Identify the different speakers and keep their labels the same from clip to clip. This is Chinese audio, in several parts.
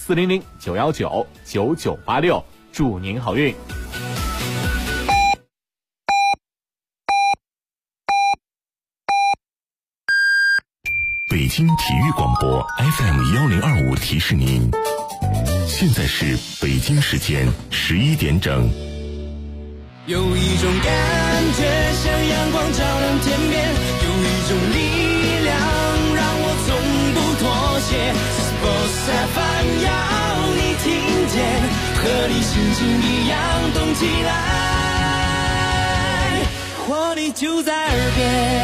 Speaker 1: 400-919-9986，祝您好运。
Speaker 2: 北京体育广播 FM1025提示您，现在是北京时间11点整。
Speaker 3: 有一种感觉像阳光照亮天边，有一种力量让我从不妥协。Sports FM 要你听见，和你心情一样动起来，活力就在耳边。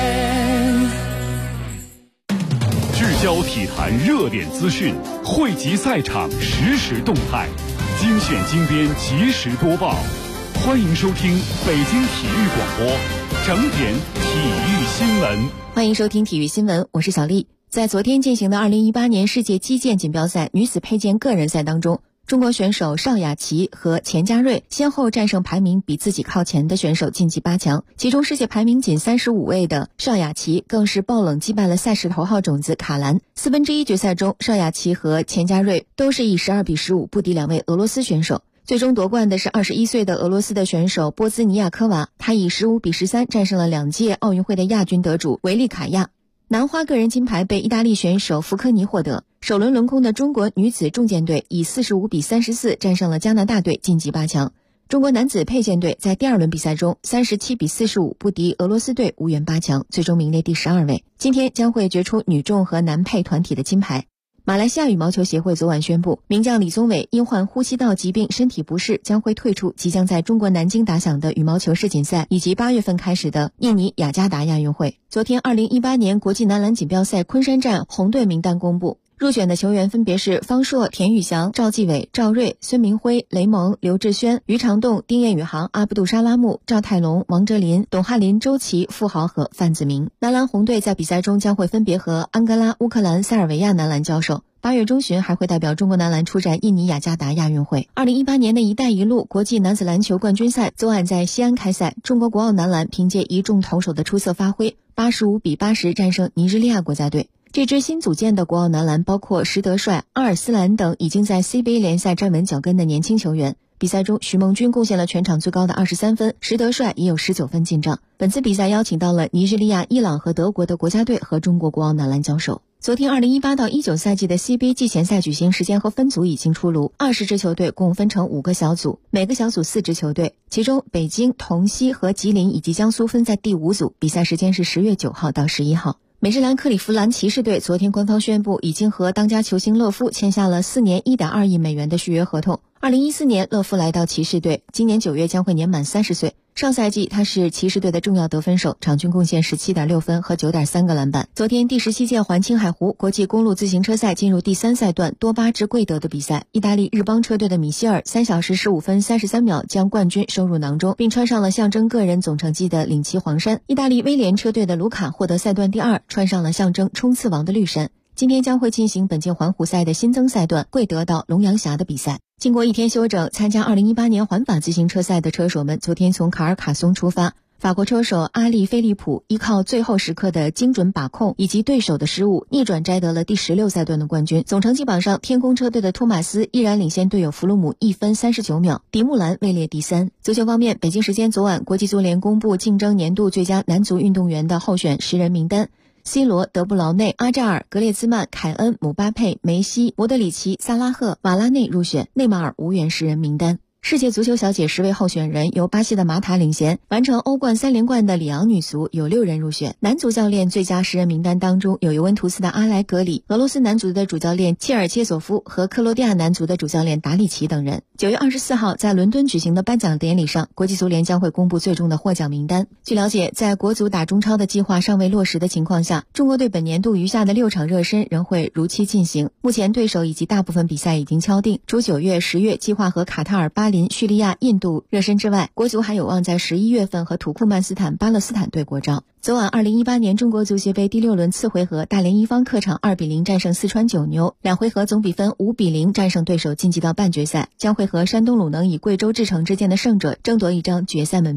Speaker 4: 聚焦体坛热点资讯，汇集赛场实时动态，精选精编及时播报。欢迎收听北京体育广播整点体育新闻。
Speaker 5: 欢迎收听体育新闻，我是小丽。在昨天进行的2018年世界击剑锦标赛女子佩剑个人赛当中，中国选手邵雅琪和钱嘉瑞先后战胜排名比自己靠前的选手晋级8强，其中世界排名仅35位的邵雅琪更是爆冷击败了赛事头号种子卡兰。1/4决赛中，邵雅琪和钱嘉瑞都是以12-15不敌两位俄罗斯选手。最终夺冠的是21岁的俄罗斯的选手波兹尼亚科娃，他以15-13战胜了2届奥运会的亚军得主维利卡亚。男花个人金牌被意大利选手福科尼获得。首轮轮空的中国女子重剑队以45-34战胜了加拿大队晋级8强。中国男子佩剑队在第2轮比赛中37-45不敌俄罗斯队无缘8强，最终名列第12位。今天将会决出女重和男佩团体的金牌。马来西亚羽毛球协会昨晚宣布，名将李宗伟因患呼吸道疾病身体不适，将会退出即将在中国南京打响的羽毛球世锦赛以及8月份开始的印尼雅加达亚运会。昨天2018年国际男篮锦标赛昆山站红队名单公布，入选的球员分别是方硕、田宇翔、赵继伟、赵睿、孙明辉、雷蒙、刘志轩、于长栋、丁彦雨航、阿布杜沙拉木、赵泰龙、王哲林、董翰林、周琦、傅豪和范子铭。男篮红队在比赛中将会分别和安哥拉、乌克兰、塞尔维亚男篮交手。8月中旬还会代表中国男篮出战印尼雅加达亚运会。2018年的一带一路国际男子篮球冠军赛昨晚在西安开赛，中国国奥男篮凭借一众投手的出色发挥，85-80战胜尼日利亚国家队。这支新组建的国奥男篮包括石德帅、阿尔斯兰等已经在 CBA 联赛站稳脚跟的年轻球员。比赛中，许梦君贡献了全场最高的23分，石德帅也有19分进账。本次比赛邀请到了尼日利亚、伊朗和德国的国家队和中国国奥男篮交手。昨天2018-19赛季的 CBA 季前赛举行，时间和分组已经出炉，20支球队共分成5个小组，每个小组4支球队，其中北京、同曦和吉林以及江苏分在第5组，比赛时间是10月9号到11号。美职篮克利夫兰骑士队昨天官方宣布，已经和当家球星勒夫签下了4年1.2亿美元的续约合同。2014年勒夫来到骑士队，今年9月将会年满30岁。上赛季他是骑士队的重要得分手，场均贡献17.6分和9.3个篮板。昨天第17届环青海湖国际公路自行车赛进入第3赛段多巴至贵德的比赛，意大利日邦车队的米歇尔3小时15分33秒将冠军收入囊中，并穿上了象征个人总成绩的领旗黄衫。意大利威廉车队的卢卡获得赛段第2，穿上了象征冲刺王的绿衫。今天将会进行本届环湖赛的新增赛段贵德到龙阳峡的比赛。经过一天休整，参加2018年环法自行车赛的车手们昨天从卡尔卡松出发。法国车手阿利·菲利普依靠最后时刻的精准把控以及对手的失误，逆转摘得了第16赛段的冠军。总成绩榜上，天空车队的托马斯依然领先队友弗鲁姆1分39秒，迪穆兰位列第3。足球方面，北京时间昨晚，国际足联公布竞争年度最佳男足运动员的候选10人名单。C 罗、德布劳内、阿扎尔、格列兹曼、凯恩、姆巴佩、梅西、莫德里奇、萨拉赫、瓦拉内入选，内马尔无缘10人名单。世界足球小姐10位候选人由巴西的马塔领衔，完成欧冠3连冠的里昂女足有6人入选。男足教练最佳10人名单当中有尤文图斯的阿莱格里、俄罗斯男足的主教练切尔切索夫和克罗地亚男足的主教练达里奇等人。9月24号在伦敦举行的颁奖典礼上，国际足联将会公布最终的获奖名单。据了解，在国足打中超的计划尚未落实的情况下，中国队本年度余下的6场热身仍会如期进行。目前对手以及大部分比赛已经敲定，除9月、10月计划和卡塔尔、巴林、叙利亚、印度热身之外，国足还有望在11月份和土库曼斯坦、巴勒斯坦队过招。昨晚2018年中国足协杯第6轮次回合，大连一方客场2-0战胜四川九牛，2回合总比分5-0战胜对手，晋级到半决赛，将会和山东鲁能以贵州智诚之间的胜者争夺一张决赛门票。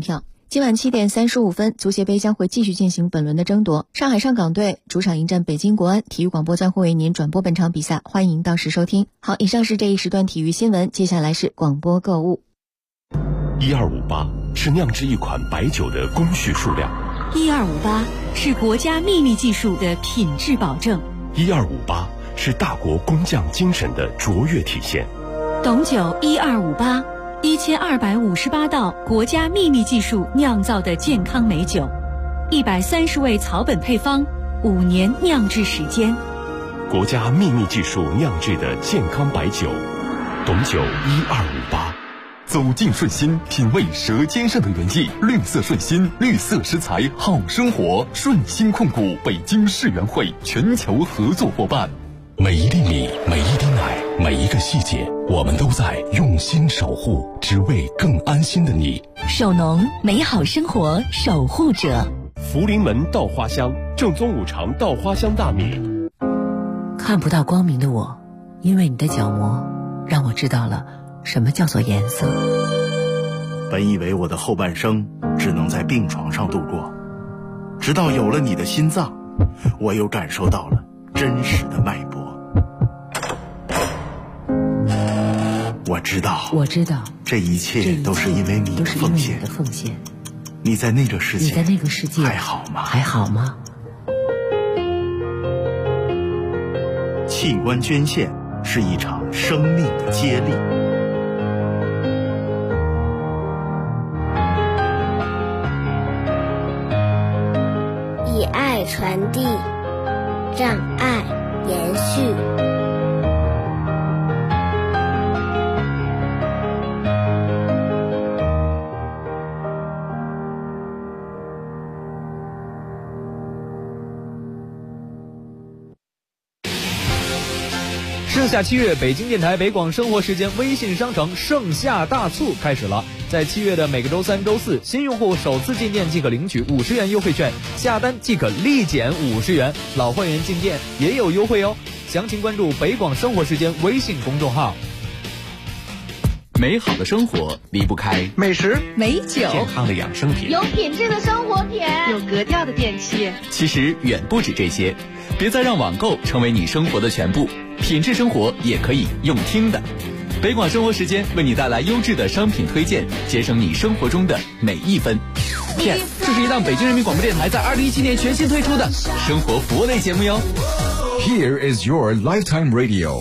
Speaker 5: 今晚7点35分，足协杯将会继续进行本轮的争夺。上海上港队主场迎战北京国安，体育广播将会为您转播本场比赛，欢迎到时收听。好，以上是这一时段体育新闻，接下来是广播购物。
Speaker 2: 1258是酿制一款白酒的工序数量
Speaker 6: ，1258是国家秘密技术的品质保证
Speaker 2: ，1258是大国工匠精神的卓越体现。
Speaker 6: 董酒1258，1258道国家秘密技术酿造的健康美酒，130味草本配方，5年酿制时间。
Speaker 2: 国家秘密技术酿制的健康白酒，董酒1258。
Speaker 7: 走进顺心，品味舌尖上的原意。绿色顺心，绿色食材好生活。顺心控股北京世园会全球合作伙伴。
Speaker 2: 每一粒米，每一滴奶，每一个细节，我们都在用心守护，只为更安心的你。
Speaker 6: 守农，美好生活守护者。
Speaker 2: 福临门稻花香，正宗5常稻花香大米。
Speaker 8: 看不到光明的我，因为你的角膜，让我知道了什么叫做颜色。
Speaker 9: 本以为我的后半生只能在病床上度过，直到有了你的心脏，我又感受到了真实的脉搏。我知道，这一切都是因为你的奉献。你在那个世界还好吗？器官捐献是一场生命的接力。
Speaker 10: 以爱传递，让爱延续。
Speaker 11: 盛夏7月，北京电台北广生活时间微信商城盛夏大促开始了。在7月的每个周3、周4，新用户首次进店即可领取50元优惠券，下单即可立减50元，老会员进店也有优惠哦。详情关注北广生活时间微信公众号。
Speaker 1: 美好的生活离不开
Speaker 12: 美食、
Speaker 6: 美酒、
Speaker 1: 健康的养生品、
Speaker 13: 有品质的生活品、
Speaker 6: 有格调的电器。
Speaker 1: 其实远不止这些，别再让网购成为你生活的全部，品质生活也可以用听的。北广生活时间为你带来优质的商品推荐，节省你生活中的每一分。Yes， 这是一档北京人民广播电台在2017年全新推出的生活服务类节目哟。
Speaker 7: Here is your lifetime radio。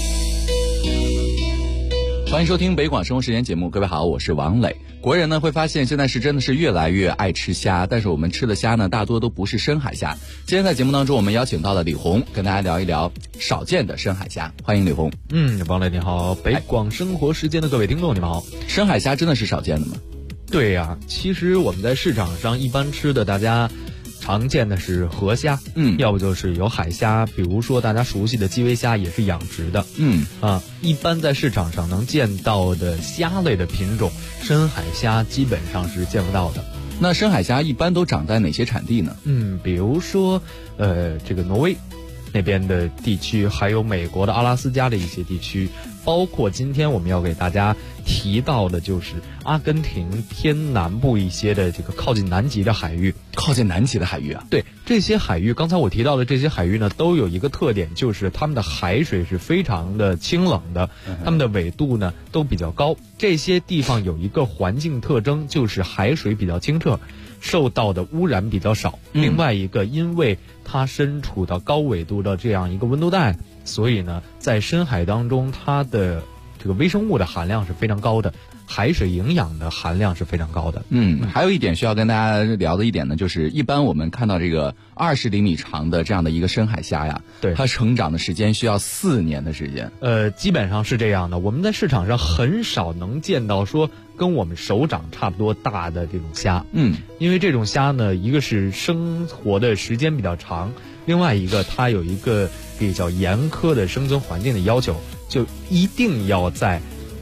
Speaker 1: 欢迎收听北广生活时间节目，各位好，我是王磊。国人呢会发现现在是真的是越来越爱吃虾，但是我们吃的虾呢大多都不是深海虾。今天在节目当中我们邀请到了李红，跟大家聊一聊少见的深海虾。欢迎李红。
Speaker 11: 王磊你好，北广生活时间的各位听众你们好。
Speaker 1: 深海虾真的是少见的吗？
Speaker 11: 对呀，其实我们在市场上一般吃的大家常见的是河虾，要不就是有海虾，比如说大家熟悉的基围虾也是养殖的，一般在市场上能见到的虾类的品种，深海虾基本上是见不到的。
Speaker 1: 那深海虾一般都长在哪些产地呢？
Speaker 11: 比如说这个挪威那边的地区，还有美国的阿拉斯加的一些地区，包括今天我们要给大家提到的就是阿根廷偏南部一些的这个靠近南极的海域。
Speaker 1: 靠近南极的海域啊？
Speaker 11: 对，这些海域刚才我提到的这些海域呢，都有一个特点，就是它们的海水是非常的清冷的，它们的纬度呢都比较高。这些地方有一个环境特征，就是海水比较清澈，受到的污染比较少。另外一个，因为它身处到高纬度的这样一个温度带，所以呢在深海当中它的这个微生物的含量是非常高的，海水营养的含量是非常高的。
Speaker 1: 还有一点需要跟大家聊的一点呢，就是一般我们看到这个20厘米长的这样的一个深海虾呀，对，它成长的时间需要4年的时间。
Speaker 11: 基本上是这样的。我们在市场上很少能见到说跟我们手掌差不多大的这种虾，因为这种虾呢，一个是生活的时间比较长，另外一个它有一个比较严苛的生存环境的要求，就一定要在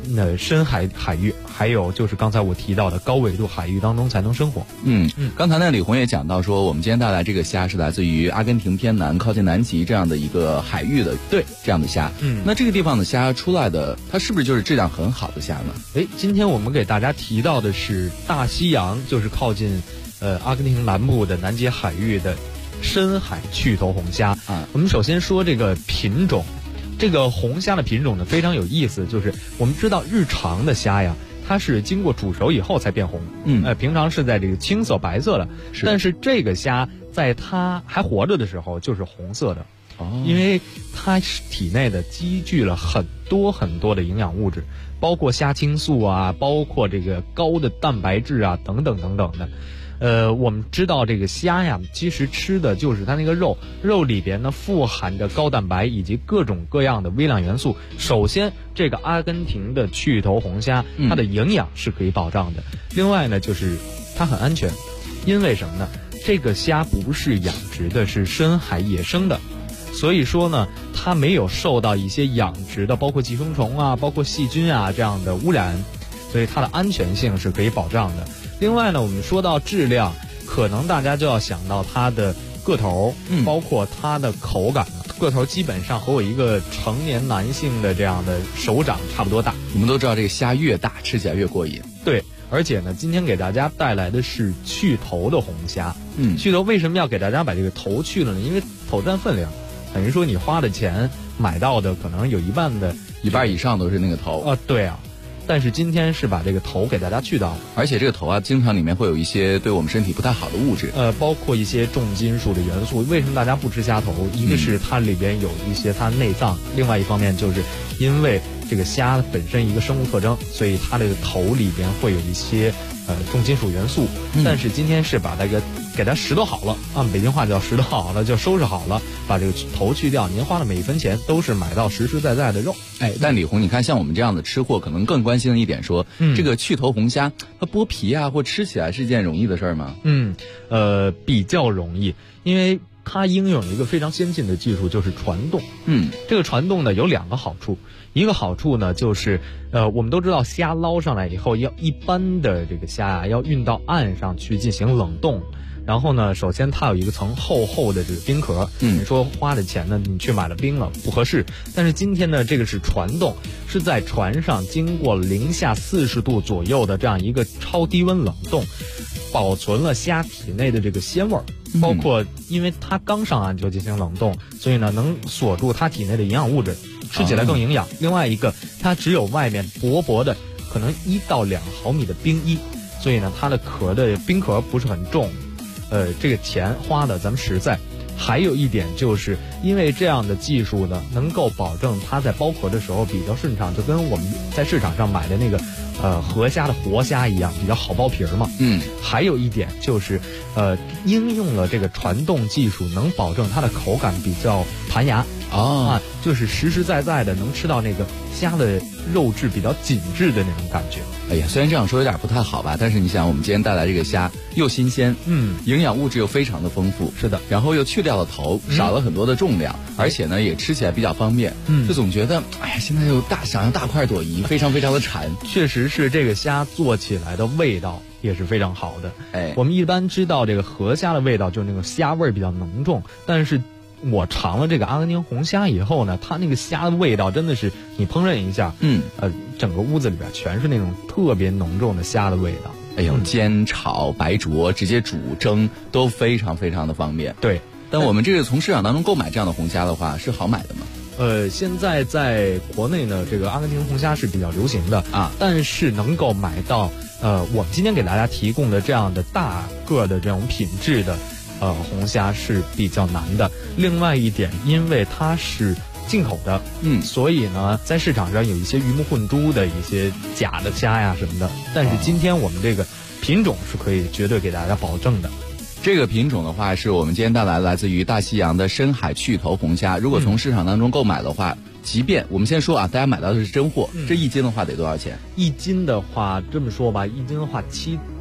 Speaker 11: 深海域，还有就是刚才我提到的高纬度海域当中才能生活。
Speaker 12: 刚才呢李红也讲到说，我们今天带来这个虾是来自于阿根廷偏南靠近南极这样的一个海域的，
Speaker 11: 对，这
Speaker 12: 样的虾。那这个地方的虾出来的，它是不是就是质量很好的虾呢？
Speaker 11: 今天我们给大家提到的是大西洋，就是靠近阿根廷南部的南极海域的深海趣头红虾。我们首先说这个品种。这个红虾的品种呢非常有意思，就是我们知道日常的虾呀，它是经过煮熟以后才变红，平常是在这个青色白色的，但是这个虾在它还活着的时候就是红色的，因为它体内的积聚了很多很多的营养物质，包括虾青素啊，包括这个高的蛋白质啊，等等等等的。我们知道这个虾呀，其实吃的就是它那个肉里边呢富含着高蛋白以及各种各样的微量元素。首先，这个阿根廷的趣头红虾，它的营养是可以保障的。另外呢，就是它很安全，因为什么呢？这个虾不是养殖的，是深海野生的。所以说呢，它没有受到一些养殖的，包括寄生虫啊，包括细菌啊这样的污染，所以它的安全性是可以保障的。另外呢，我们说到质量，可能大家就要想到它的个头，包括它的口感。个头基本上和我一个成年男性的这样的手掌差不多大。
Speaker 12: 我们都知道这个虾越大，吃起来越过瘾。
Speaker 11: 对，而且呢，今天给大家带来的是去头的红虾。去头为什么要给大家把这个头去了呢？因为头占分量，等于说你花的钱买到的可能有一半
Speaker 12: 以上都是那个头。
Speaker 11: 对啊。但是今天是把这个头给大家去掉，
Speaker 12: 而且这个头啊，经常里面会有一些对我们身体不太好的物质，
Speaker 11: 包括一些重金属的元素。为什么大家不吃虾头？一个是它里边有一些它内脏，另外一方面就是因为这个虾本身一个生物特征，所以它这个头里边会有一些重金属元素。但是今天是把这个给它拾掇好了，按北京话叫拾掇好了，就收拾好了，把这个头去掉。您花的每一分钱都是买到实实在在的肉。
Speaker 12: 但李红，你看像我们这样的吃货，可能更关心的一点说，这个去头红虾，它剥皮啊或吃起来是一件容易的事儿吗？
Speaker 11: 比较容易，因为它应用一个非常先进的技术，就是传动。这个传动呢有两个好处，一个好处呢就是我们都知道虾捞上来以后，要一般的这个虾啊要运到岸上去进行冷冻。然后呢，首先它有一个层厚厚的这个冰壳，你说花的钱呢，你去买了冰了不合适。但是今天呢，这个是传动，是在船上经过零下40度左右的这样一个超低温冷冻，保存了虾体内的这个鲜味儿，包括因为它刚上岸就进行冷冻，所以呢能锁住它体内的营养物质，吃起来更营养。另外一个，它只有外面薄薄的可能1到2毫米的冰衣，所以呢它的冰壳不是很重。这个钱花的咱们实在。还有一点就是因为这样的技术呢，能够保证它在剥壳的时候比较顺畅，就跟我们在市场上买的那个河虾的活虾一样，比较好剥皮儿嘛。还有一点就是应用了这个传动技术，能保证它的口感比较弹牙就是实实在在的能吃到那个虾的肉质比较紧致的那种感觉。
Speaker 12: 哎呀，虽然这样说有点不太好吧，但是你想，我们今天带来这个虾又新鲜，营养物质又非常的丰富，
Speaker 11: 是的，
Speaker 12: 然后又去掉了头，少了很多的重量，而且呢也吃起来比较方便，就总觉得哎呀，现在又想要大快朵颐，非常非常的馋。
Speaker 11: 确实是这个虾做起来的味道也是非常好的。我们一般知道这个河虾的味道就是那个虾味比较浓重，但是我尝了这个阿根廷红虾以后呢，它那个虾的味道真的是你烹饪一下，整个屋子里边全是那种特别浓重的虾的味道。
Speaker 12: 哎呦，煎、炒、白灼、直接煮、蒸都非常非常的方便。
Speaker 11: 对，
Speaker 12: 但我们这个从市场当中购买这样的红虾的话，是好买的吗？
Speaker 11: 现在在国内呢，这个阿根廷红虾是比较流行的但是能够买到我们今天给大家提供的这样的大个的这种品质的红虾是比较难的。另外一点，因为它是进口的，所以呢，在市场上有一些鱼目混珠的一些假的虾呀什么的。但是今天我们这个品种是可以绝对给大家保证的。
Speaker 12: 这个品种的话，是我们今天带来自于大西洋的深海趣头红虾。如果从市场当中购买的话，即便我们先说大家买到的是真货，这1斤的话得多少钱？
Speaker 11: 一斤的话，这么说吧，一斤的话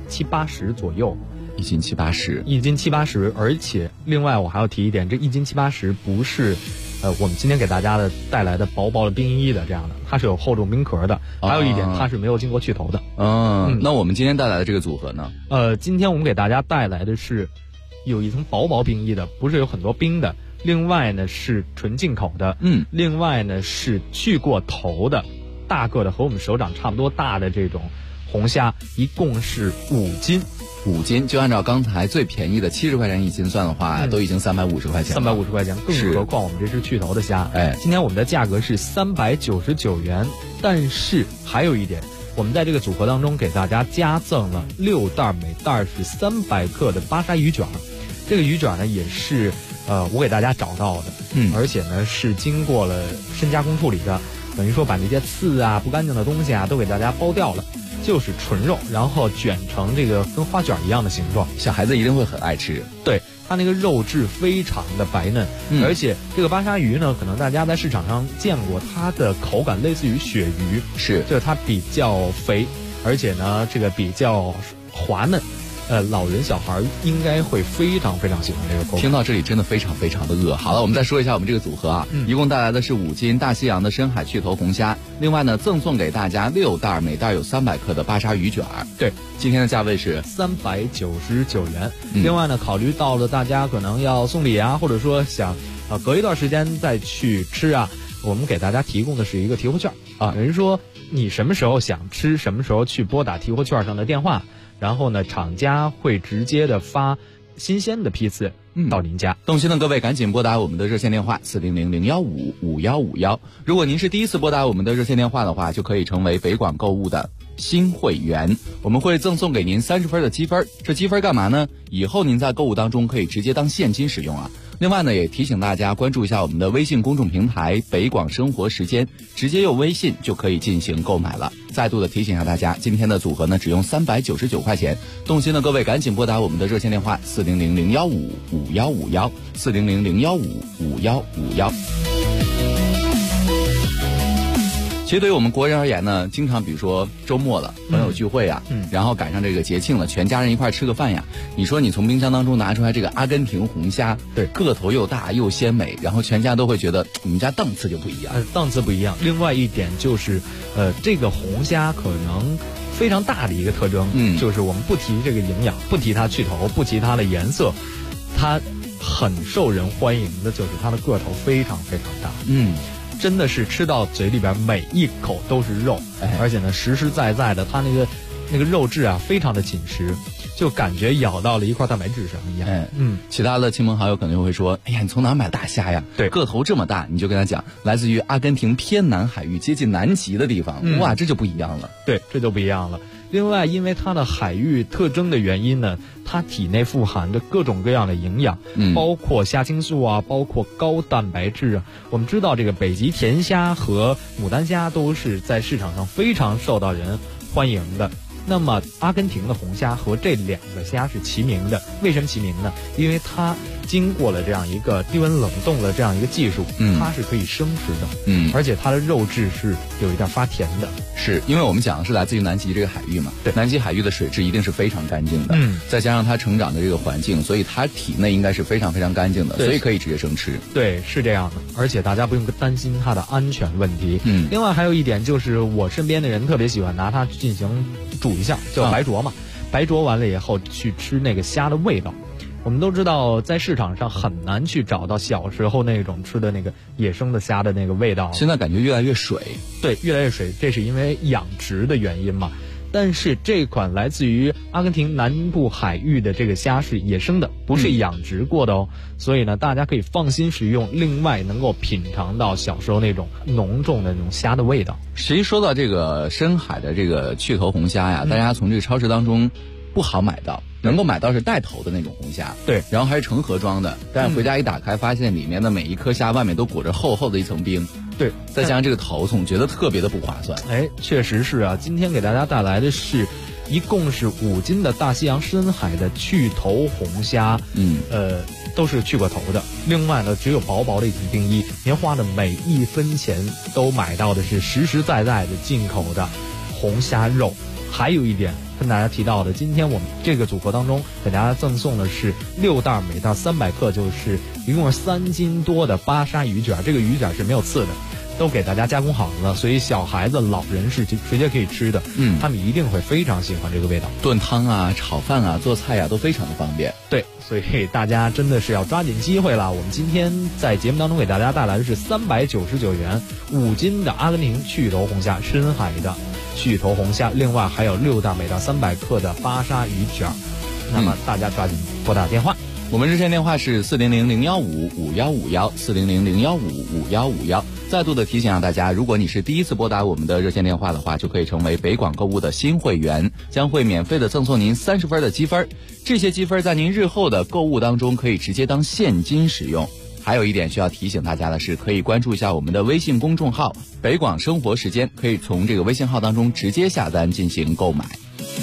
Speaker 11: 780左右。
Speaker 12: 1斤780，
Speaker 11: 而且另外我还要提一点，这1斤780不是我们今天给大家带来的薄薄的冰衣的这样的，它是有厚重冰壳的，还有一点它是没有经过去头的。
Speaker 12: 那我们今天带来的这个组合呢？
Speaker 11: 今天我们给大家带来的是有一层薄冰衣的，不是有很多冰的。另外呢是纯进口的，另外呢是去过头的，大个的和我们手掌差不多大的这种红虾，一共是5斤。
Speaker 12: 5斤，就按照刚才最便宜的70块钱1斤算的话，都已经350块钱了。
Speaker 11: 350块钱，更何况我们这是去头的虾。今天我们的价格是399元，但是还有一点，我们在这个组合当中给大家加赠了6袋，每袋是300克的巴沙鱼卷。这个鱼卷呢也是我给大家找到的，而且呢是经过了深加工处理的，等于说把那些刺啊、不干净的东西啊都给大家剥掉了。就是纯肉，然后卷成这个跟花卷一样的形状，
Speaker 12: 小孩子一定会很爱吃。
Speaker 11: 对，它那个肉质非常的白嫩，而且这个巴沙鱼呢，可能大家在市场上见过，它的口感类似于鳕鱼，就是它比较肥，而且呢这个比较滑嫩。老人小孩应该会非常非常喜欢这个口感。
Speaker 12: 听到这里真的非常非常的饿。好了，我们再说一下我们这个组合啊，一共带来的是5斤大西洋的深海去头红虾，另外呢赠送给大家6袋，每袋有300克的巴沙鱼卷。
Speaker 11: 对，
Speaker 12: 今天的价位是
Speaker 11: 399元。另外呢，考虑到了大家可能要送礼啊，或者说想隔一段时间再去吃啊，我们给大家提供的是一个提货券啊，等于说你什么时候想吃，什么时候去拨打提货券上的电话。然后呢，厂家会直接的发新鲜的批次到您家。
Speaker 12: 动心的各位赶紧拨打我们的热线电话400-015-5151。如果您是第一次拨打我们的热线电话的话，就可以成为北广购物的新会员，我们会赠送给您30分的积分。这积分干嘛呢？以后您在购物当中可以直接当现金使用啊。另外呢，也提醒大家关注一下我们的微信公众平台北广生活时间，直接用微信就可以进行购买了。再度的提醒一下大家，今天的组合呢只用399块钱。动心的各位赶紧拨打我们的热线电话400-015-5151 400-015-5151。其实对于我们国人而言呢，经常比如说周末了，朋友聚会啊，然后赶上这个节庆了，全家人一块吃个饭呀。你说你从冰箱当中拿出来这个阿根廷红虾，
Speaker 11: 对，
Speaker 12: 个头又大又鲜美，然后全家都会觉得你们家档次就不一样，
Speaker 11: 档次不一样。另外一点就是，这个红虾可能非常大的一个特征，就是我们不提这个营养，不提它去头，不提它的颜色，它很受人欢迎的就是它的个头非常非常大，真的是吃到嘴里边每一口都是肉，而且呢实实在在的，它那个肉质啊非常的紧实，就感觉咬到了一块蛋白质上一样。
Speaker 12: 其他的亲朋好友可能会说，哎呀，你从哪买大虾呀？
Speaker 11: 对，
Speaker 12: 个头这么大，你就跟他讲，来自于阿根廷偏南海域接近南极的地方，哇，这就不一样了。
Speaker 11: 对，这就不一样了。另外，因为它的海域特征的原因呢，它体内富含着各种各样的营养，包括虾青素啊，包括高蛋白质啊。我们知道这个北极甜虾和牡丹虾都是在市场上非常受到人欢迎的。那么阿根廷的红虾和这2个虾是齐名的，为什么齐名呢？因为它经过了这样一个低温冷冻的这样一个技术，它是可以生吃的，而且它的肉质是有一点发甜的。
Speaker 12: 是因为我们讲的是来自于南极这个海域嘛，对，南极海域的水质一定是非常干净的，再加上它成长的这个环境，所以它体内应该是非常非常干净的，所以可以直接生吃。
Speaker 11: 对，是这样的，而且大家不用担心它的安全问题。另外还有一点就是，我身边的人特别喜欢拿它进行煮一下，叫白灼嘛，白灼完了以后去吃那个虾的味道。我们都知道，在市场上很难去找到小时候那种吃的那个野生的虾的那个味道。
Speaker 12: 现在感觉越来越水，
Speaker 11: 对，越来越水，这是因为养殖的原因嘛。但是这款来自于阿根廷南部海域的这个虾是野生的，不是养殖过的哦，所以呢，大家可以放心食用。另外，能够品尝到小时候那种浓重的那种虾的味道。
Speaker 12: 实际说到这个深海的这个去头红虾呀，大家从这个超市当中不好买到。能够买到是带头的那种红虾，
Speaker 11: 对，
Speaker 12: 然后还是成盒装的，但是回家一打开，发现里面的每一颗虾外面都裹着厚厚的一层冰，
Speaker 11: 对，
Speaker 12: 再加上这个头，总觉得特别的不划算。
Speaker 11: 确实是啊，今天给大家带来的是一共是5斤的大西洋深海的去头红虾，都是去过头的。另外呢，只有薄薄的一层冰衣，您花的每一分钱都买到的是实实在在的进口的红虾肉。还有一点， 跟大家提到的，今天我们这个组合当中给大家赠送的是6袋，每袋300克，就是一共是3斤多的巴沙鱼卷。这个鱼卷是没有刺的，都给大家加工好了，所以小孩子、老人是直接可以吃的。他们一定会非常喜欢这个味道。
Speaker 12: 炖汤啊、炒饭啊、做菜啊都非常的方便。
Speaker 11: 对，所以大家真的是要抓紧机会了。我们今天在节目当中给大家带来的是399元5斤的阿根廷去头红虾，深海的去头红虾，另外还有6袋每袋300克的巴沙鱼卷。那么大家抓紧拨打电话。
Speaker 12: 我们热线电话是400-015-5151，400-015-5151。再度的提醒大家，如果你是第一次拨打我们的热线电话的话，就可以成为北广购物的新会员，将会免费的赠送您30分的积分。这些积分在您日后的购物当中可以直接当现金使用。还有一点需要提醒大家的是，可以关注一下我们的微信公众号北广生活时间，可以从这个微信号当中直接下单进行购买。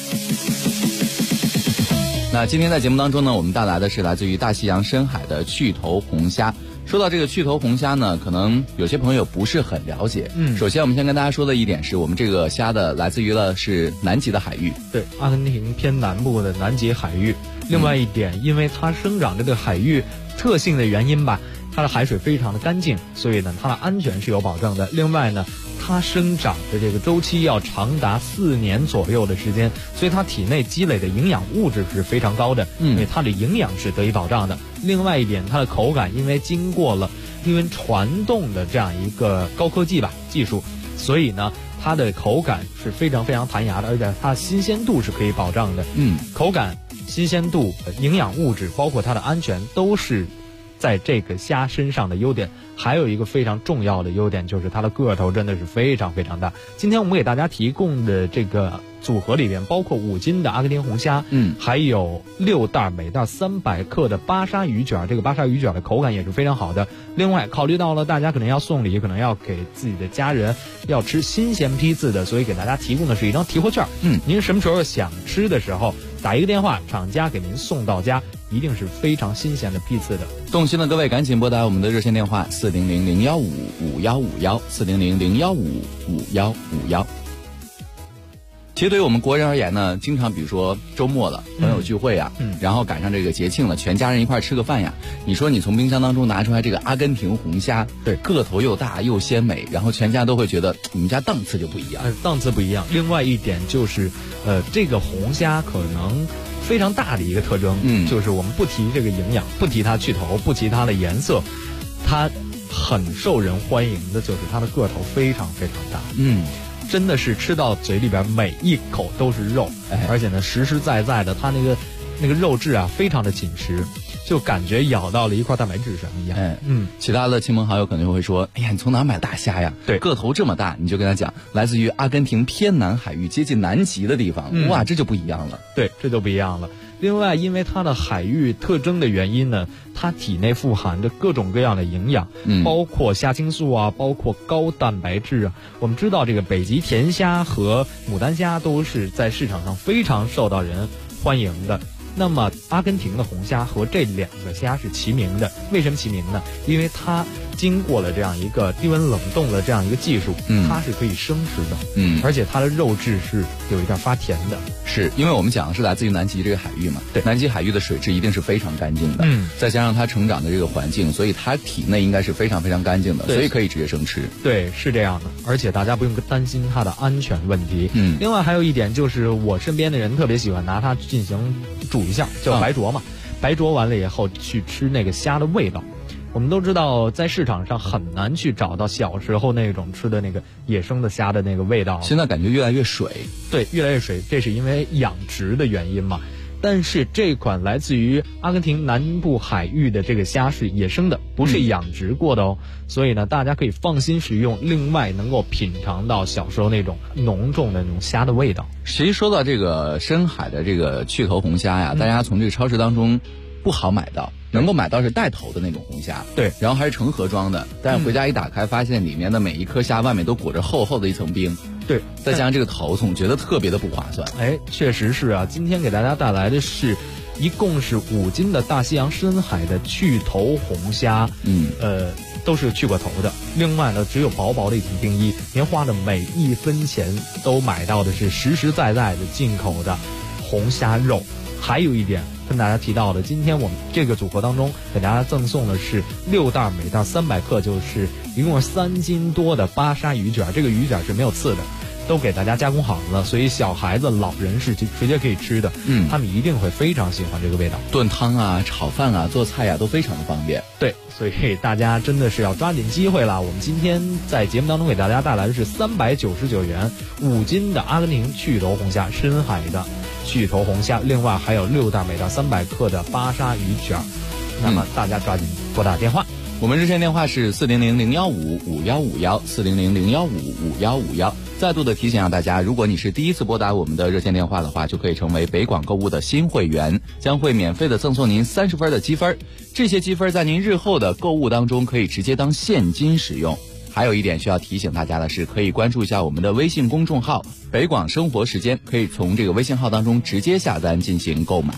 Speaker 12: 那今天在节目当中呢，我们带来的是来自于大西洋深海的去头红虾。说到这个去头红虾呢，可能有些朋友不是很了解。首先我们先跟大家说的一点是，我们这个虾的来自于了是南极的海域，
Speaker 11: 对，阿根廷偏南部的南极海域。另外一点，因为它生长这个海域特性的原因吧，它的海水非常的干净，所以呢它的安全是有保证的。另外呢，它生长的这个周期要长达4年左右的时间，所以它体内积累的营养物质是非常高的，因为它的营养是得以保障的。另外一点，它的口感因为经过了低温传动的这样一个高科技技术，所以呢它的口感是非常非常弹牙的，而且它新鲜度是可以保障的。口感、新鲜度、营养物质，包括它的安全，都是在这个虾身上的优点。还有一个非常重要的优点，就是它的个头真的是非常非常大。今天我们给大家提供的这个组合里边，包括5斤的阿根廷红虾，还有6袋每袋300克的巴沙鱼卷。这个巴沙鱼卷的口感也是非常好的。另外考虑到了大家可能要送礼，可能要给自己的家人要吃新鲜批次的，所以给大家提供的是一张提货券。您什么时候想吃的时候打一个电话，厂家给您送到家，一定是非常新鲜的批次的。
Speaker 12: 动心的各位赶紧拨打我们的热线电话400-015-5151，400-015-5151。其实对于我们国人而言呢，经常比如说周末了，朋友聚会啊，然后赶上这个节庆了，全家人一块吃个饭呀，你说你从冰箱当中拿出来这个阿根廷红虾，对，个头又大又鲜美，然后全家都会觉得你们家档次就不一样，
Speaker 11: 档次不一样。另外一点就是，这个红虾可能非常大的一个特征，就是我们不提这个营养，不提它去头，不提它的颜色，它很受人欢迎的就是它的个头非常非常大。真的是吃到嘴里边每一口都是肉，而且呢实实在在的，它那个肉质啊非常的紧实，就感觉咬到了一块蛋白质上一样。
Speaker 12: 其他的亲朋好友可能会说，哎呀，你从哪买大虾呀？对，个头这么大，你就跟他讲，来自于阿根廷偏南海域，接近南极的地方，哇，这就不一样了。
Speaker 11: 对，这就不一样了。另外，因为它的海域特征的原因呢，它体内富含着各种各样的营养，包括虾青素啊，包括高蛋白质啊。我们知道这个北极甜虾和牡丹虾都是在市场上非常受到人欢迎的。那么阿根廷的红虾和这2个虾是齐名的。为什么齐名呢？因为它经过了这样一个低温冷冻的这样一个技术，它是可以生吃的，而且它的肉质是有一点发甜的。
Speaker 12: 是因为我们讲的是来自于南极这个海域嘛，对，南极海域的水质一定是非常干净的，再加上它成长的这个环境，所以它体内应该是非常非常干净的，所以可以直接生吃。
Speaker 11: 对，是这样的，而且大家不用担心它的安全问题。另外还有一点就是，我身边的人特别喜欢拿它进行煮一下，叫白灼嘛，白灼完了以后去吃那个虾的味道。我们都知道，在市场上很难去找到小时候那种吃的那个野生的虾的那个味道。
Speaker 12: 现在感觉越来越水，
Speaker 11: 对，越来越水，这是因为养殖的原因嘛。但是这款来自于阿根廷南部海域的这个虾是野生的，不是养殖过的哦，所以呢，大家可以放心食用。另外，能够品尝到小时候那种浓重的那种虾的味道。
Speaker 12: 其实说到这个深海的这个去头红虾呀，大家从这个超市当中不好买到。能够买到是带头的那种红虾，对，然后还是成盒装的，但是回家一打开，发现里面的每一颗虾外面都裹着厚厚的一层冰，对，再加上这个头，总觉得特别的不划算。
Speaker 11: 确实是啊。今天给大家带来的是一共是5斤的大西洋深海的去头红虾， 都是去过头的。另外呢，只有薄薄的一层冰衣，您花的每一分钱都买到的是实实在在的进口的红虾肉。还有一点跟大家提到的，今天我们这个组合当中给大家赠送的是6袋，每袋300克，就是一共3斤多的巴沙鱼卷。这个鱼卷是没有刺的，都给大家加工好了，所以小孩子、老人是直接可以吃的。他们一定会非常喜欢这个味道。
Speaker 12: 炖汤啊、炒饭啊、做菜啊都非常的方便。
Speaker 11: 对，所以大家真的是要抓紧机会了。我们今天在节目当中给大家带来的是399元5斤的阿根廷去头红虾，深海的去头红虾，另外还有6袋，每袋300克的巴沙鱼卷。那么大家抓紧拨打电话。
Speaker 12: 我们热线电话是400-015-5151，400-015-5151。再度的提醒大家，如果你是第一次拨打我们的热线电话的话，就可以成为北广购物的新会员，将会免费的赠送您30分的积分。这些积分在您日后的购物当中可以直接当现金使用。还有一点需要提醒大家的是，可以关注一下我们的微信公众号北广生活时间，可以从这个微信号当中直接下单进行购买。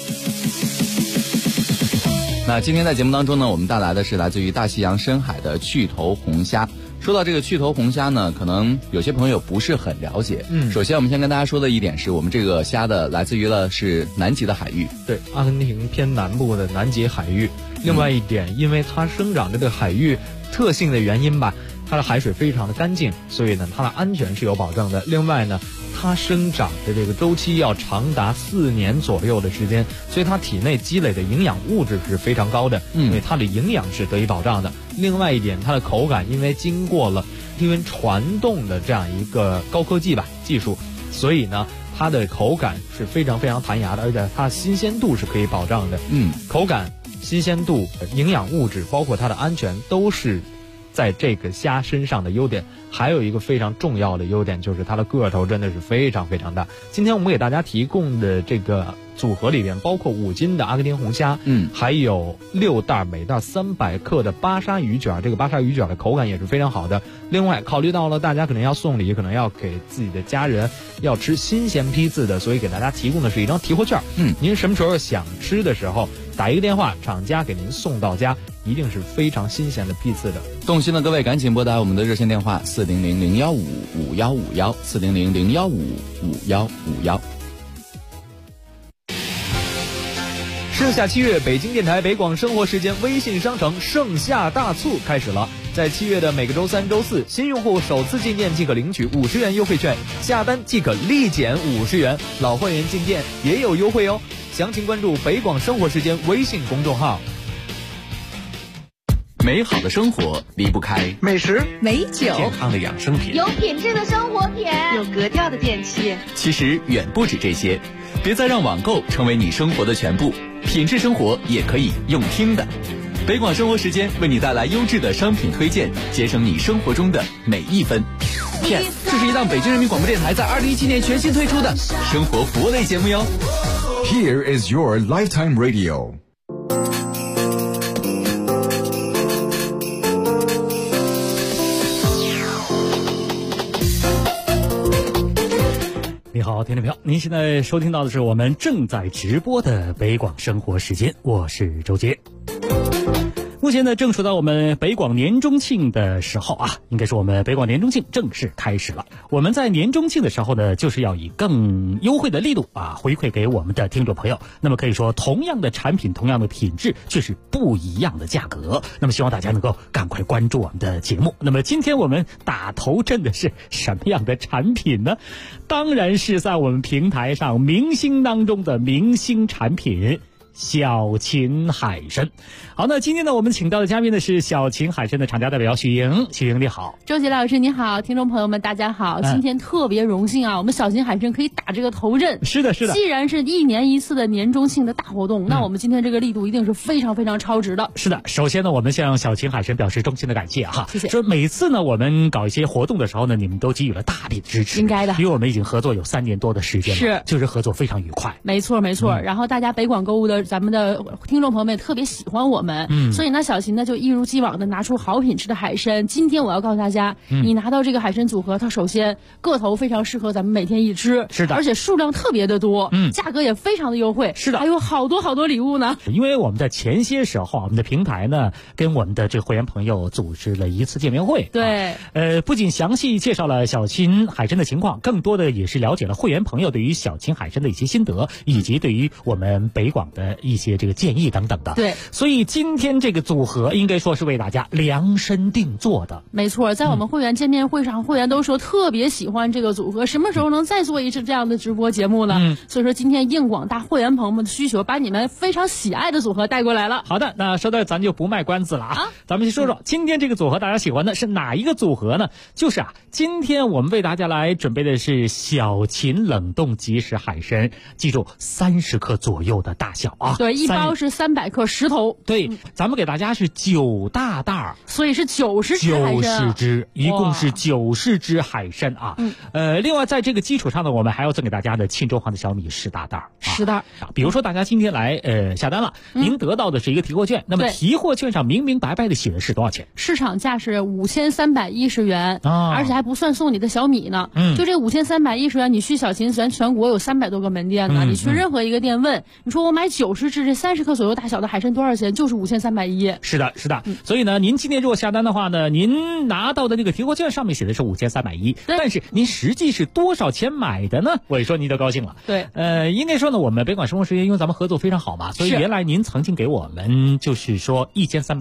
Speaker 12: 那今天在节目当中呢，我们带来的是来自于大西洋深海的去头红虾。说到这个去头红虾呢，可能有些朋友不是很了解。首先我们先跟大家说的一点是，我们这个虾的来自于了是南极的海域。
Speaker 11: 对，阿根廷偏南部的南极海域。另外一点，因为它生长这个海域特性的原因吧，它的海水非常的干净，所以呢它的安全是有保证的。另外呢，它生长的这个周期要长达4年左右的时间，所以它体内积累的营养物质是非常高的，因为它的营养是得以保障的。另外一点，它的口感因为经过了低温传动的这样一个高科技技术，所以呢它的口感是非常非常弹牙的，而且它的新鲜度是可以保障的。口感、新鲜度、营养物质，包括它的安全，都是在这个虾身上的优点。还有一个非常重要的优点，就是它的个头真的是非常非常大。今天我们给大家提供的这个组合里边，包括5斤的阿根廷红虾，还有6袋，每袋300克的巴沙鱼卷。这个巴沙鱼卷的口感也是非常好的。另外考虑到了大家可能要送礼，可能要给自己的家人要吃新鲜批次的，所以给大家提供的是一张提货券。您什么时候想吃的时候打一个电话，厂家给您送到家，一定是非常新鲜的批次的。
Speaker 12: 动心的各位赶紧拨打我们的热线电话400-015-5151，400-015-5151。
Speaker 11: 盛夏7月，北京电台北广生活时间微信商城盛夏大促开始了。在7月的每个周3、周4，新用户首次进店即可领取50元优惠券，下单即可立减50元，老会员进店也有优惠哦。详情关注北广生活时间微信公众号。
Speaker 1: 美好的生活离不开
Speaker 13: 美食、
Speaker 6: 美酒、
Speaker 7: 健康的养生品、
Speaker 10: 有品质的生活品、
Speaker 6: 有格调的电器。
Speaker 1: 其实远不止这些，别再让网购成为你生活的全部，品质生活也可以用听的。北广生活时间为你带来优质的商品推荐，节省你生活中的每一分。Yes， 这是一档北京人民广播电台在2017年全新推出的生活服务类节目哟。
Speaker 14: Here is your lifetime radio。
Speaker 15: 你好，听众朋友，您现在收听到的是我们正在直播的北广生活时间，我是周杰。目前呢，正处到我们北广年中庆的时候啊，应该说我们北广年中庆正式开始了。我们在年中庆的时候呢，就是要以更优惠的力度回馈给我们的听众朋友。那么可以说，同样的产品，同样的品质，却是不一样的价格。那么希望大家能够赶快关注我们的节目。那么今天我们打头阵的是什么样的产品呢？当然是在我们平台上明星当中的明星产品。小秦海参。好，那今天呢，我们请到的嘉宾呢是小秦海参的厂家代表许莹。许莹你好。
Speaker 16: 周杰老师你好，听众朋友们大家好。今天特别荣幸啊，我们小秦海参可以打这个头阵。
Speaker 15: 是的，是的。
Speaker 16: 既然是1年1次的年中庆的大活动，那我们今天这个力度一定是非常非常超值的。
Speaker 15: 是的，首先呢，我们向小秦海参表示衷心的感谢哈。
Speaker 16: 谢谢。
Speaker 15: 说每次呢，我们搞一些活动的时候呢，你们都给予了大力的支持。
Speaker 16: 应该的，
Speaker 15: 因为我们已经合作有3年多的时间了，
Speaker 16: 是，
Speaker 15: 就是合作非常愉快。
Speaker 16: 没错没错。然后大家北广购物的咱们的听众朋友们也特别喜欢我们，所以呢，小琴呢就一如既往的拿出好品质的海参。今天我要告诉大家，你拿到这个海参组合，它首先个头非常适合咱们每天一吃，
Speaker 15: 是的，
Speaker 16: 而且数量特别的多，价格也非常的优惠，
Speaker 15: 是的，
Speaker 16: 还有好多礼物呢。
Speaker 15: 因为我们在前些时候，我们的平台呢跟我们的这个会员朋友组织了一次见面会，
Speaker 16: 对，
Speaker 15: 不仅详细介绍了小秦海参的情况，更多的也是了解了会员朋友对于小秦海参的一些心得，以及对于我们北广的一些这个建议等等的。
Speaker 16: 对，
Speaker 15: 所以今天这个组合应该说是为大家量身定做的。
Speaker 16: 没错，在我们会员见面会上，会员都说特别喜欢这个组合，什么时候能再做一次这样的直播节目呢？所以说今天应广大会员朋友们的需求，把你们非常喜爱的组合带过来了。
Speaker 15: 好的，那说到咱就不卖关子了啊，咱们先说说今天这个组合大家喜欢的是哪一个组合呢？就是今天我们为大家来准备的是小秦冷冻即食海参，记住30克左右的大小啊。
Speaker 16: 对，一包是300克10头。
Speaker 15: 对，咱们给大家是9大袋，
Speaker 16: 所以是90只海参，90
Speaker 15: 只，一共是90只海参啊。另外在这个基础上呢，我们还要赠给大家的沁州黄的小米10大袋
Speaker 16: ，10袋。
Speaker 15: 比如说大家今天来下单了，您得到的是一个提货券，那么提货券上明明白白的写的是多少钱？
Speaker 16: 市场价是5310元，而且还不算送你的小米呢。就这5310元，你去小秦咱全国有300多个门店呢，你去任何一个店问，你说我买90只这30克左右大小的海参多少钱？就是5310。
Speaker 15: 是的，是的。所以呢，您今天如果下单的话呢，您拿到的那个提货券上面写的是5310，但是您实际是多少钱买的呢？我一说您就高兴了。
Speaker 16: 对，
Speaker 15: 应该说呢，我们北广生活时间因为咱们合作非常好嘛，所以原来您曾经给我们就是说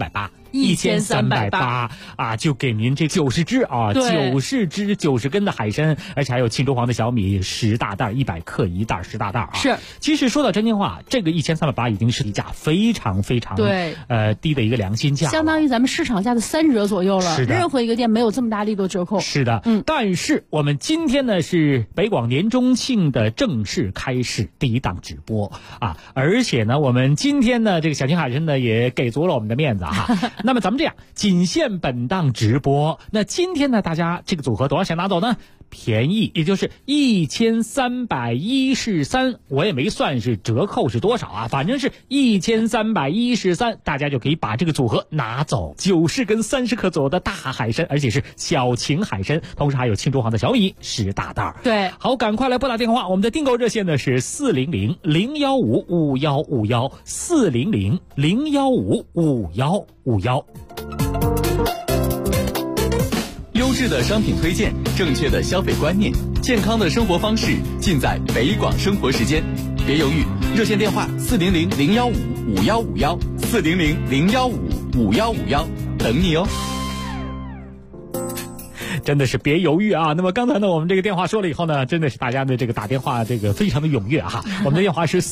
Speaker 15: 1380啊，就给您这90只啊，90只90根的海参，而且还有沁州黄的小米10大袋，100克一袋，10大袋啊。
Speaker 16: 是，
Speaker 15: 其实说到真心话，这个1380已经是低价非常非常低的一个良心价，
Speaker 16: 相当于咱们市场价的3折左右了。
Speaker 15: 是的，
Speaker 16: 任何一个店没有这么大力度折扣。
Speaker 15: 是的，但是我们今天呢是北广年中庆的正式开始第一档直播啊，而且呢我们今天呢这个小秦海参呢也给足了我们的面子哈。那么咱们这样，仅限本档直播。那今天呢，大家这个组合多少钱拿走呢？便宜，也就是1313，我也没算是折扣是多少啊，反正是1313，大家就可以把这个组合拿走，90根30克左右的大海参，而且是小秦海参，同时还有沁州黄的小米10大袋。
Speaker 16: 对，
Speaker 15: 好，赶快来拨打电话，我们的订购热线呢是400-015-5151，400-015-5151。
Speaker 1: 优质的商品推荐，正确的消费观念，健康的生活方式，尽在北广生活时间。别犹豫，热线电话400-015-5151，400-015-5151，等你哦。
Speaker 15: 真的是别犹豫啊！那么刚才呢，我们这个电话说了以后呢，真的是大家的这个打电话这个非常的踊跃哈。我们的电话是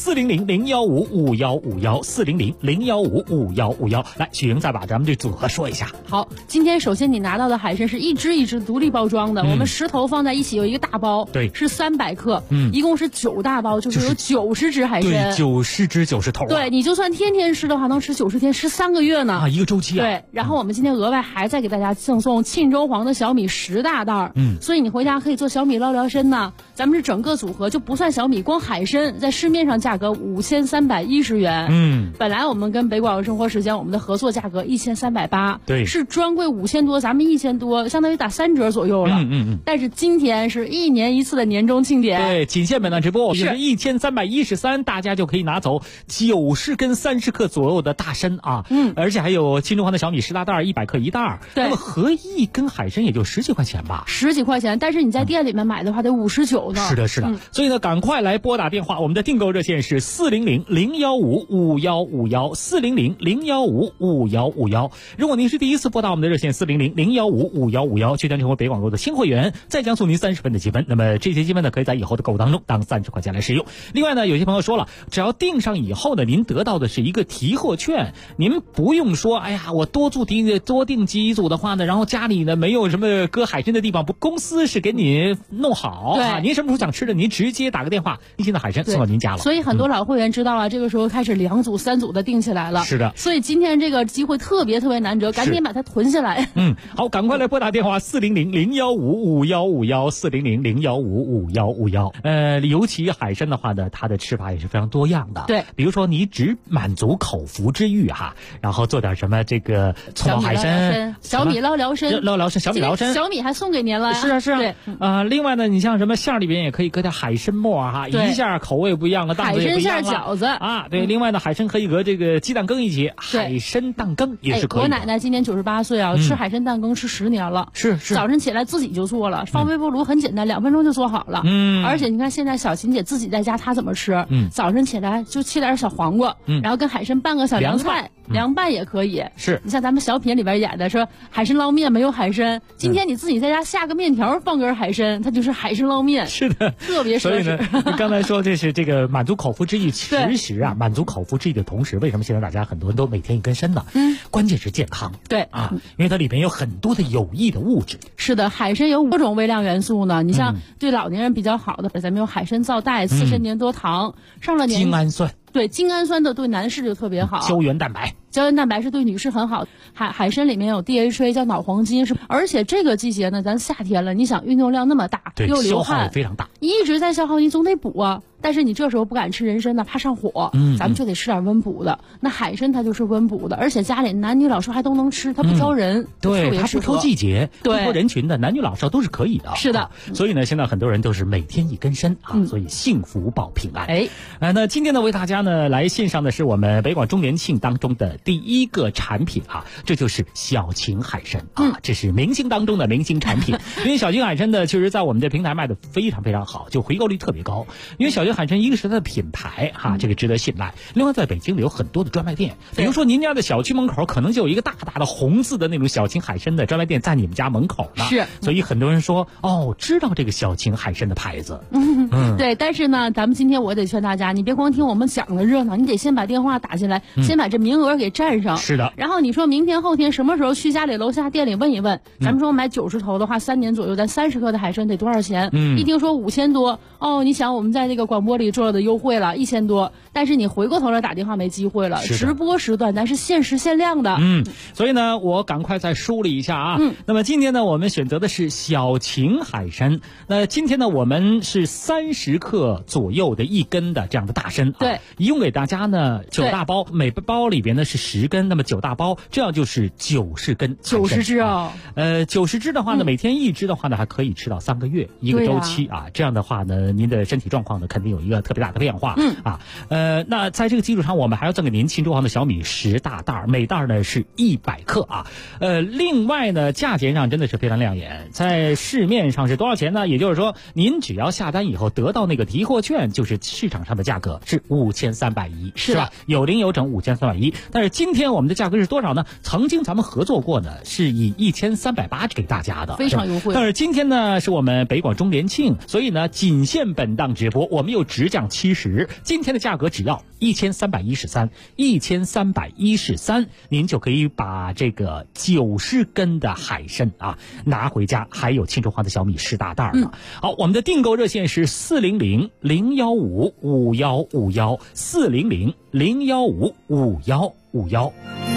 Speaker 15: 400-015-5151，400-015-5151。来，许莹再把咱们这组合说一下。
Speaker 16: 好，今天首先你拿到的海参是一只一只独立包装的，我们10头放在一起有一个大包，
Speaker 15: 对，
Speaker 16: 是300克，一共是9大包，就是有90只海参，
Speaker 15: 对，90只90头。
Speaker 16: 对，你就算天天吃的话，能吃90天，吃3个月呢
Speaker 15: 啊，一个周期啊。
Speaker 16: 对，然后我们今天额外还再给大家赠送沁州黄的小米10大袋，所以你回家可以做小米捞聊参呢。咱们是整个组合就不算小米，光海参在市面上价格5310元，本来我们跟北广生活时间我们的合作价格1380，
Speaker 15: 对，
Speaker 16: 是专柜5000多，咱们1000多，相当于打3折左右了。但是今天是1年1次的年终庆典，
Speaker 15: 对，仅限本档直播，就是1313，大家就可以拿走90根30克左右的大参啊，而且还有沁州黄的小米10大袋，100克一袋，那么合一根海参也就10几块钱吧
Speaker 16: ，10几块钱，但是你在店里面买的话得59呢。
Speaker 15: 是的，是的，所以呢，赶快来拨打电话，我们的订购热线是400-015-5151，400-015-5151。如果您是第一次拨打我们的热线400-015-5151，就将成为北广购的新会员，再将送您30分的积分。那么这些积分呢，可以在以后的购物当中当30块钱来使用。另外呢，有些朋友说了，只要订上以后呢，您得到的是一个提货券，您不用说，哎呀，我多订几组的话呢，然后家里呢没有什么搁海参的地方，公司是给你弄好啊，您什么时候想吃的，您直接打个电话，新鲜的海参送到您家了。
Speaker 16: 所以很多老会员知道了，这个时候开始2组、3组的订起来了。
Speaker 15: 是的，
Speaker 16: 所以今天这个机会特别难得，赶紧把它囤下来。
Speaker 15: 好，赶快来拨打电话400-015-5151，400-015-5151。尤其海参的话呢，它的吃法也是非常多样的。
Speaker 16: 对，
Speaker 15: 比如说你只满足口腹之欲哈，然后做点什么这个葱爆海参、
Speaker 16: 小米捞辽参、
Speaker 15: 小米辽参，
Speaker 16: 小米还送给您了。
Speaker 15: 是啊。
Speaker 16: 对，
Speaker 15: 另外呢，你像什么馅儿里边也可以搁点海参末哈，一下口味不一样了，档次也不一样了。
Speaker 16: 海参馅饺子
Speaker 15: 啊，对。另外呢，海参可以和这个鸡蛋羹一起，海参蛋羹也是可以的。
Speaker 16: 我奶奶今年98岁啊，吃海参蛋羹吃10年了。
Speaker 15: 是。
Speaker 16: 早晨起来自己就做了，放微波炉很简单，2分钟就做好了。而且你看现在小琴姐自己在家，她怎么吃？早晨起来就切点小黄瓜，然后跟海参拌个小凉菜，凉拌也可以。
Speaker 15: 是。
Speaker 16: 你像咱们小品里边演的说海参捞面没有海参，今天你自己在家下个面条，放根海参，它就是海参捞面。
Speaker 15: 是的，
Speaker 16: 特别奢侈。
Speaker 15: 所以呢，你刚才说这是这个满足口腹之欲，其实啊，满足口腹之欲的同时，为什么现在大家很多人都每天一根参呢？关键是健康。
Speaker 16: 对
Speaker 15: 啊，因为它里面有很多的有益的物质。
Speaker 16: 是的，海参有5种微量元素呢。你像对老年人比较好的，咱们有海参皂苷、刺参粘多糖，上了年
Speaker 15: 精氨酸。
Speaker 16: 对，精氨酸的对男士就特别好。
Speaker 15: 胶原蛋白
Speaker 16: 是对女士很好。海参里面有 DHA 叫脑黄金，而且这个季节呢，咱夏天了，你想运动量那么大，又流汗，
Speaker 15: 消耗也非常大，
Speaker 16: 一直在消耗，你总得补啊。但是你这时候不敢吃人参呢，怕上火，咱们就得吃点温补的。那海参它就是温补的，而且家里男女老少还都能吃，它不挑人，
Speaker 15: 对，它不挑季节，不挑人群的，男女老少都是可以的。
Speaker 16: 是的，
Speaker 15: 所以呢，现在很多人都是每天一根参啊，所以幸福保平安。那今天呢，为大家呢来献上的是我们北广周年庆当中的第一个产品啊，这就是小秦海参啊，这是明星当中的明星产品。因为小秦海参呢，确实在我们的平台卖的非常非常好，就回购率特别高。因为小秦海参一个是它的品牌哈，这个值得信赖。另外，在北京里有很多的专卖店，比如说您家的小区门口可能就有一个大大的红字的那种小秦海参的专卖店在你们家门口呢。
Speaker 16: 是，
Speaker 15: 所以很多人说知道这个小秦海参的牌子。
Speaker 16: 对，但是呢，咱们今天我得劝大家，你别光听我们讲的热闹，你得先把电话打进来，先把这名额给占上。
Speaker 15: 是的。
Speaker 16: 然后你说明天后天什么时候去家里楼下店里问一问，咱们说买90头的话，3年左右，咱30克的海参得多少钱？一听说5000多，你想我们在这个广播里做的优惠了1000多，但是你回过头来打电话没机会了。直播时段咱是限时限量的。
Speaker 15: 所以呢，我赶快再梳理一下啊。那么今天呢，我们选择的是小秦海参。那今天呢，我们是30克左右的1根的这样的大参。
Speaker 16: 对，
Speaker 15: 一共给大家呢9大包，每包里边呢是10根，那么9大包，这样就是90根。
Speaker 16: 90只啊
Speaker 15: ！90只的话呢，每天1只的话呢，还可以吃到3个月一个周期啊。这样的话呢，您的身体状况呢，肯定有一个特别大的变化。那在这个基础上，我们还要赠给您秦州行的小米10大袋，每袋呢是100克啊。另外呢，价钱上真的是非常亮眼，在市面上是多少钱呢？也就是说，您只要下单以后得到那个提货券，就是市场上的价格是5310，是吧？有零有整5310。但是今天我们的价格是多少呢？曾经咱们合作过呢，是以1380给大家的，
Speaker 16: 非常优惠。
Speaker 15: 但是今天呢，是我们北广周年庆，所以呢，仅限本档直播，我们又直降70，今天的价格只要1313，您就可以把这个90根的海参啊拿回家，还有秦州行的小米10大袋呢。好，我们的订购热线是400-015-5151，400-015-5151。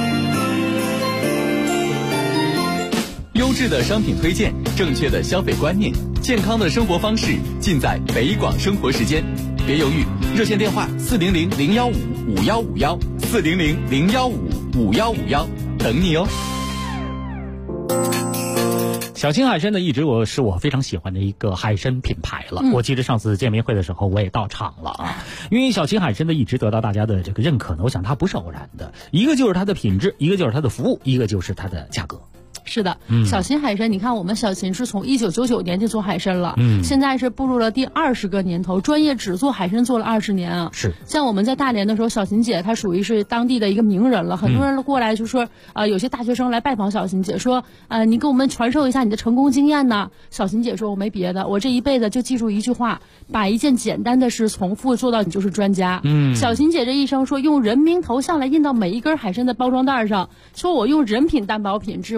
Speaker 1: 优质的商品推荐，正确的消费观念，健康的生活方式，尽在北广生活时间。别犹豫，热线电话400-015-5151，400-015-5151，等你哦。
Speaker 15: 小秦海参呢，一直是我非常喜欢的一个海参品牌了。我记得上次见面会的时候，我也到场了啊。因为小秦海参呢，一直得到大家的这个认可呢，我想它不是偶然的，一个就是它的品质，一个就是它的服务，一个就是它的价格。
Speaker 16: 是的，小秦海参，你看我们小秦是从1999年就做海参了，现在是步入了第20个年头，专业只做海参做了20年啊。
Speaker 15: 是，
Speaker 16: 像我们在大连的时候，小秦姐她属于是当地的一个名人了，很多人过来就说，有些大学生来拜访小秦姐，说，你给我们传授一下你的成功经验呢。小秦姐说，我没别的，我这一辈子就记住一句话，把一件简单的事重复做到你就是专家。小秦姐这一生说，用人名头像来印到每一根海参的包装袋上，说我用人品担保品质，我这一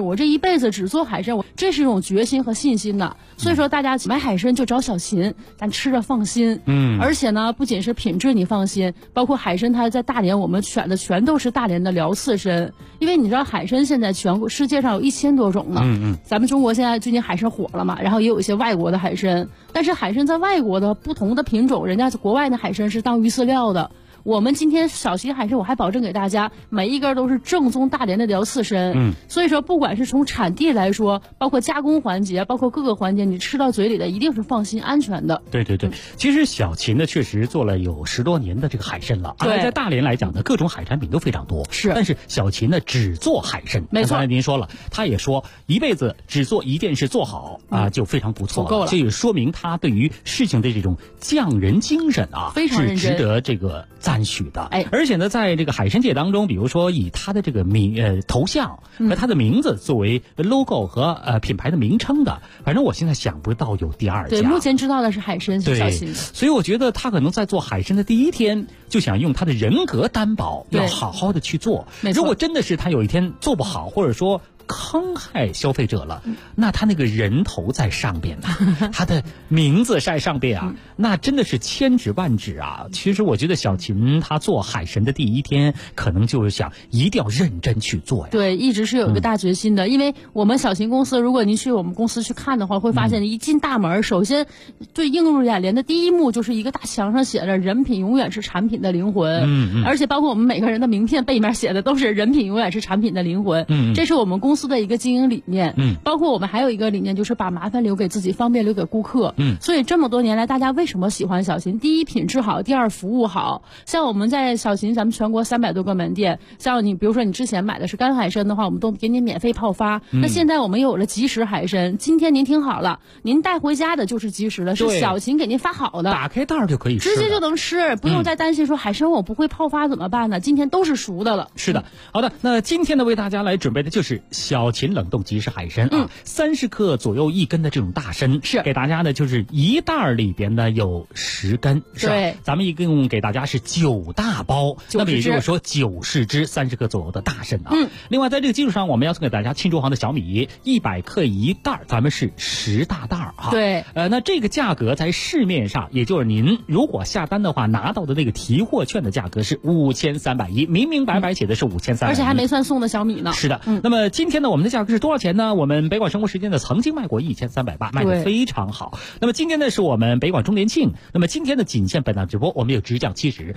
Speaker 16: 辈子只做海参，这是一种决心和信心的。所以说大家买海参就找小秦，咱吃着放心。而且呢，不仅是品质你放心，包括海参它在大连我们选的全都是大连的辽刺参，因为你知道海参现在全国世界上有1000多种呢。咱们中国现在最近海参火了嘛，然后也有一些外国的海参，但是海参在外国的不同的品种，人家国外的海参是当鱼饲料的。我们今天小秦海参，我还保证给大家每一根都是正宗大连的辽刺参。所以说不管是从产地来说，包括加工环节，包括各个环节，你吃到嘴里的一定是放心安全的。
Speaker 15: 对对对，其实小秦呢确实做了有10多年的这个海参了，而在大连来讲呢，各种海产品都非常多。但是小秦呢只做海参。没错，刚才您说了，他也说一辈子只做一件事做好就非常不错了，够了。这也说明他对于事情的这种匠人精神非常认真，是值得这个赞许的。而且呢，在这个海参界当中，比如说以他的这个头像和他的名字作为 logo 和品牌的名称的，反正我现在想不到有第二家。
Speaker 16: 对，目前知道的是海参小秦。
Speaker 15: 所以我觉得他可能在做海参的第一天就想用他的人格担保，要好好的去做。如果真的是他有一天做不好，或者说坑害消费者了，那他那个人头在上边呢，他的名字在上边啊，那真的是千指万指啊。其实我觉得小秦他做海参的第一天，可能就是想一定要认真去做呀。
Speaker 16: 对，一直是有一个大决心的。因为我们小秦公司，如果您去我们公司去看的话，会发现一进大门，首先最映入眼帘的第一幕就是一个大墙上写着"人品永远是产品的灵魂"，而且包括我们每个人的名片背面写的都是"人品永远是产品的灵魂"。这是我们公司的一个经营理念。包括我们还有一个理念，就是把麻烦留给自己，方便留给顾客。所以这么多年来，大家为什么喜欢小秦？第一，品质好；第二，服务好。像我们在小秦，咱们全国300多个门店，像你比如说你之前买的是干海参的话，我们都给你免费泡发。那现在我们有了即食海参，今天您听好了，您带回家的就是即食的，是小秦给您发好的，
Speaker 15: 打开袋就可以吃，
Speaker 16: 直接就能吃，不用再担心说海参我不会泡发怎么办呢？今天都是熟的了。
Speaker 15: 是的，好的，那今天呢为大家来准备的就是小秦冷冻即食海参30克左右1根的这种大参，是给大家呢就是一袋里边呢有10根，是吧？对，咱们一共给大家是9大包，那么也就是说90只30克左右的大参啊。另外在这个基础上，我们要送给大家庆州行的小米100克一袋，咱们是10大袋啊。
Speaker 16: 对，
Speaker 15: 那这个价格在市面上，也就是您如果下单的话拿到的那个提货券的价格是5310，明明白白写的是5310，
Speaker 16: 而且还没算送的小米呢。
Speaker 15: 是的，那么今天呢我们的价格是多少钱呢？我们北广生活时间呢曾经卖过1380，卖得非常好。那么今天呢是我们北广周年庆，那么今天的仅限本档直播，我们有直降70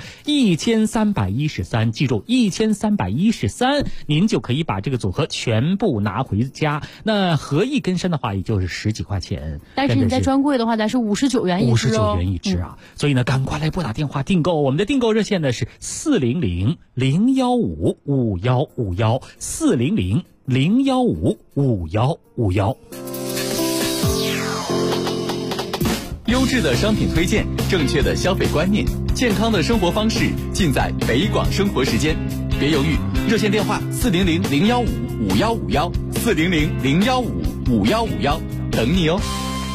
Speaker 15: 1313，记住1313，您就可以把这个组合全部拿回家。那合1根参的话，也就是10几块钱。
Speaker 16: 但是你在专柜的话，咱是59元一只
Speaker 15: ，59元一只啊！所以呢，赶快来拨打电话订购，我们的订购热线呢是400-015-5151，400-015-5151。
Speaker 1: 优质的商品推荐，正确的消费观念，健康的生活方式，尽在北广生活时间。别犹豫，热线电话400-015-5151，400-015-5151，等你哦。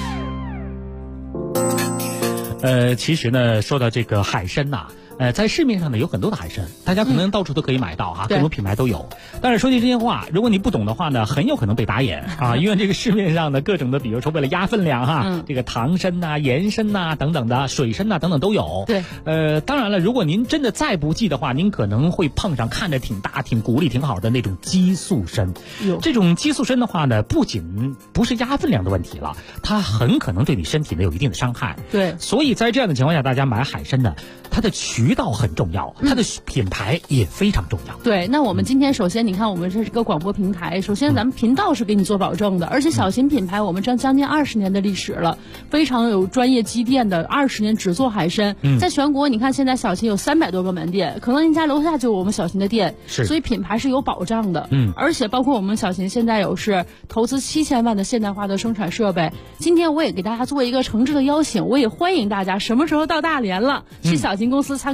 Speaker 15: 其实呢，说到这个海参呐，在市面上呢有很多的海参，大家可能到处都可以买到哈，各种品牌都有。但是说句真心话，如果你不懂的话呢，很有可能被打眼啊，因为这个市面上的各种的，比如说为了压分量哈，这个糖参呐、盐参呐等等的，水参呐等等都有。
Speaker 16: 对，
Speaker 15: 当然了，如果您真的再不济的话，您可能会碰上看着挺大、挺骨力挺好的那种激素参。这种激素参的话呢，不仅不是压分量的问题了，它很可能对你身体呢有一定的伤害。
Speaker 16: 对，
Speaker 15: 所以在这样的情况下，大家买海参呢，它的渠道很重要，它的品牌也非常重要。
Speaker 16: 对，那我们今天首先你看，我们这是个广播平台，首先咱们频道是给你做保证的，而且小秦品牌我们将近20年的历史了，非常有专业积淀的，20年只做海参。在全国你看现在小秦有300多个门店，可能您家楼下就有我们小秦的店，所以品牌是有保障的。而且包括我们小秦现在有是投资7000万的现代化的生产设备。今天我也给大家做一个诚挚的邀请，我也欢迎大家什么时候到大连了，去小秦公司参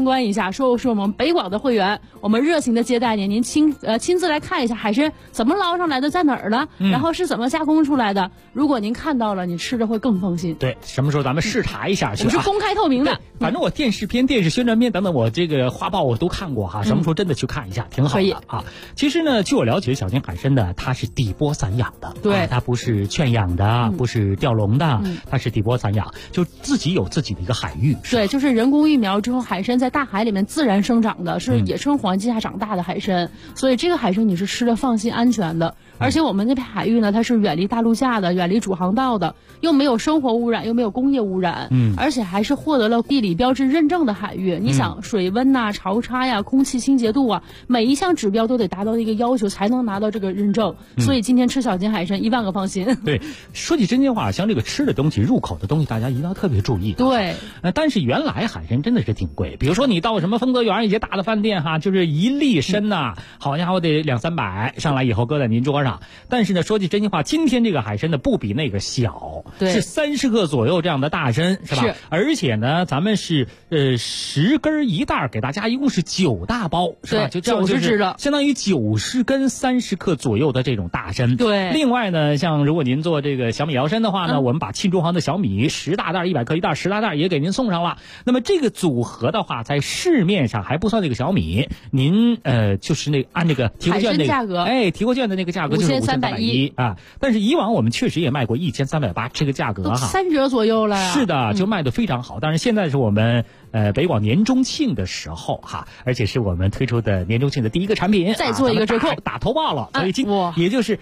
Speaker 16: 观一下，说是我们北广的会员，我们热情的接待您，您亲自来看一下海参怎么捞上来的，在哪儿了，然后是怎么加工出来的。如果您看到了，你吃着会更放心。
Speaker 15: 对，什么时候咱们视察一下去？
Speaker 16: 我们是公开透明的。
Speaker 15: 反正我电视片、电视宣传片等等，我这个画报我都看过哈。什么时候真的去看一下，挺好的啊。其实呢，据我了解，小金海参呢，它是底波散养的，
Speaker 16: 对，
Speaker 15: 它不是圈养的，不是钓笼的，它是底波散养，就自己有自己的一个海域。
Speaker 16: 对，就是人工育苗之后，海参在大海里面自然生长的，是野生环境下长大的海参，所以这个海参你是吃的放心安全的。而且我们那片海域呢，它是远离大陆架的，远离主航道的，又没有生活污染，又没有工业污染，而且还是获得了地理标志认证的海域。你想水温呐、潮差呀、空气清洁度啊，每一项指标都得达到一个要求，才能拿到这个认证。所以今天吃小金海参10000个放心。
Speaker 15: 对，说起真心话，像这个吃的东西、入口的东西，大家一定要特别注意。
Speaker 16: 对，
Speaker 15: 但是原来海参真的是挺贵，比如说你到什么丰泽园一些大的饭店哈，就是一粒参呐，好家伙得200-300，上来以后搁在您桌上。但是呢，说句真心话，今天这个海参呢不比那个小，是30克左右这样的大参，是吧？是。而且呢，咱们是10根1袋，给大家一共是9大包，是吧？就
Speaker 16: 90只的，
Speaker 15: 相当于90根30克左右的这种大参。
Speaker 16: 对。
Speaker 15: 另外呢，像如果您做这个小米摇参的话呢，我们把沁中航的小米10大袋100克1袋10大袋也给您送上了。那么这个组合的话，在市面上还不算这个小米，您就是那按这个提货券那个
Speaker 16: 价格，
Speaker 15: 提货券的那个价格就是5310啊。但是以往我们确实也卖过1380这个价格哈
Speaker 16: ，3折左右了呀。
Speaker 15: 是的，就卖得非常好。但是现在是我们北广年中庆的时候哈，而且是我们推出的年中庆的第一个产品，
Speaker 16: 再做一个折扣，
Speaker 15: 打头报了，所以也就是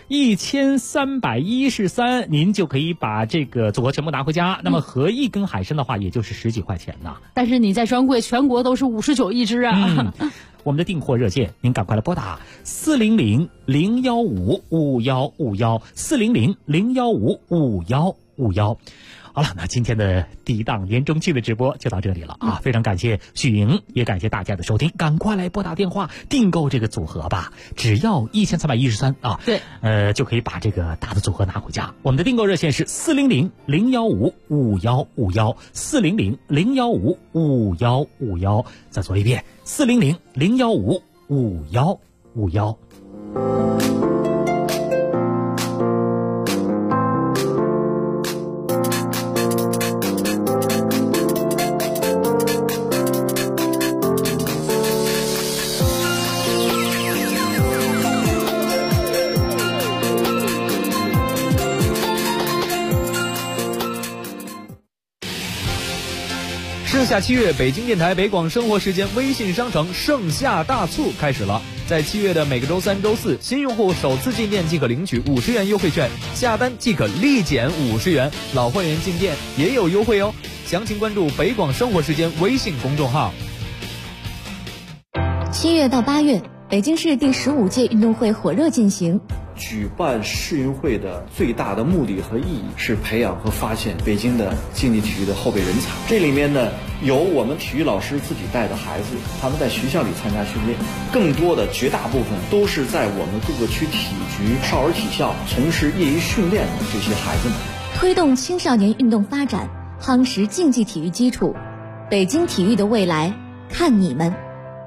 Speaker 15: 1313，您就可以把这个组合全部拿回家。那么合一根海参的话，也就是10几块钱呢。
Speaker 16: 但是你在专柜全国都是59一只啊。
Speaker 15: 我们的订货热线，您赶快来拨打400-015-5151，400-015-5151。好了，那今天的第一档年中庆的直播就到这里了啊！非常感谢许莹，也感谢大家的收听，赶快来拨打电话订购这个组合吧，只要1313啊！
Speaker 16: 对，
Speaker 15: 就可以把这个大的组合拿回家。我们的订购热线是400-015-5151，400-015-5151。再说一遍，400-015-5151。
Speaker 1: 盛夏7月，北京电台北广生活时间微信商城盛夏大促开始了。在7月的每个周3、周4，新用户首次进店即可领取50元优惠券，下单即可立减50元，老会员进店也有优惠哦。详情关注北广生活时间微信公众号。
Speaker 5: 7月到8月，北京市第15届运动会火热进行。
Speaker 13: 举办世运会的最大的目的和意义是培养和发现北京的竞技体育的后备人才。这里面呢，有我们体育老师自己带的孩子，他们在学校里参加训练，更多的绝大部分都是在我们各个区体局、少儿体校从事业余训练的这些孩子们。
Speaker 5: 推动青少年运动发展，夯实竞技体育基础，北京体育的未来看你们。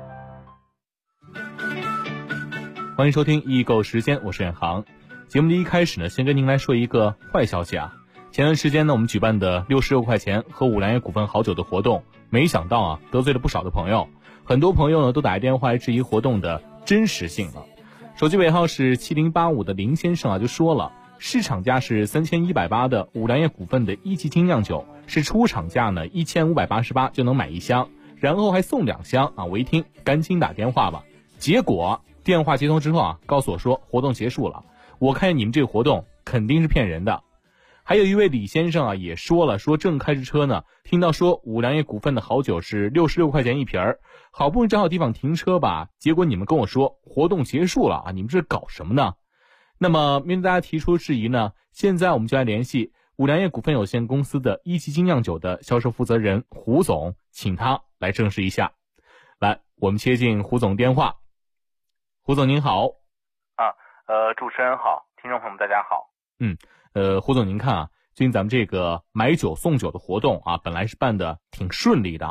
Speaker 17: 欢迎收听易购时间，我是远航。节目的一开始呢，先跟您来说一个坏消息啊。前段时间呢，我们举办的66块钱喝五粮液股份好酒的活动，没想到啊，得罪了不少的朋友。很多朋友呢，都打来电话来质疑活动的真实性了。手机尾号是7085的林先生啊，就说了，市场价是3180的五粮液股份的1级精酿酒，是出厂价呢1588就能买1箱，然后还送2箱啊。我一听，赶紧打电话吧。结果电话接通之后啊，告诉我说活动结束了。我看见你们这个活动肯定是骗人的。还有一位李先生啊，也说了，说正开着车呢，听到说五粮液股份的好酒是66块钱一瓶儿，好不容易找好地方停车吧，结果你们跟我说活动结束了啊，你们这搞什么呢？那么面对大家提出质疑呢，现在我们就来联系五粮液股份有限公司的1级精酿酒的销售负责人胡总，请他来证实一下。来，我们接进胡总电话。胡总您好。
Speaker 18: 主持人好，听众朋友们大家好。
Speaker 17: 胡总您看啊，最近咱们这个买酒送酒的活动啊，本来是办的挺顺利的啊，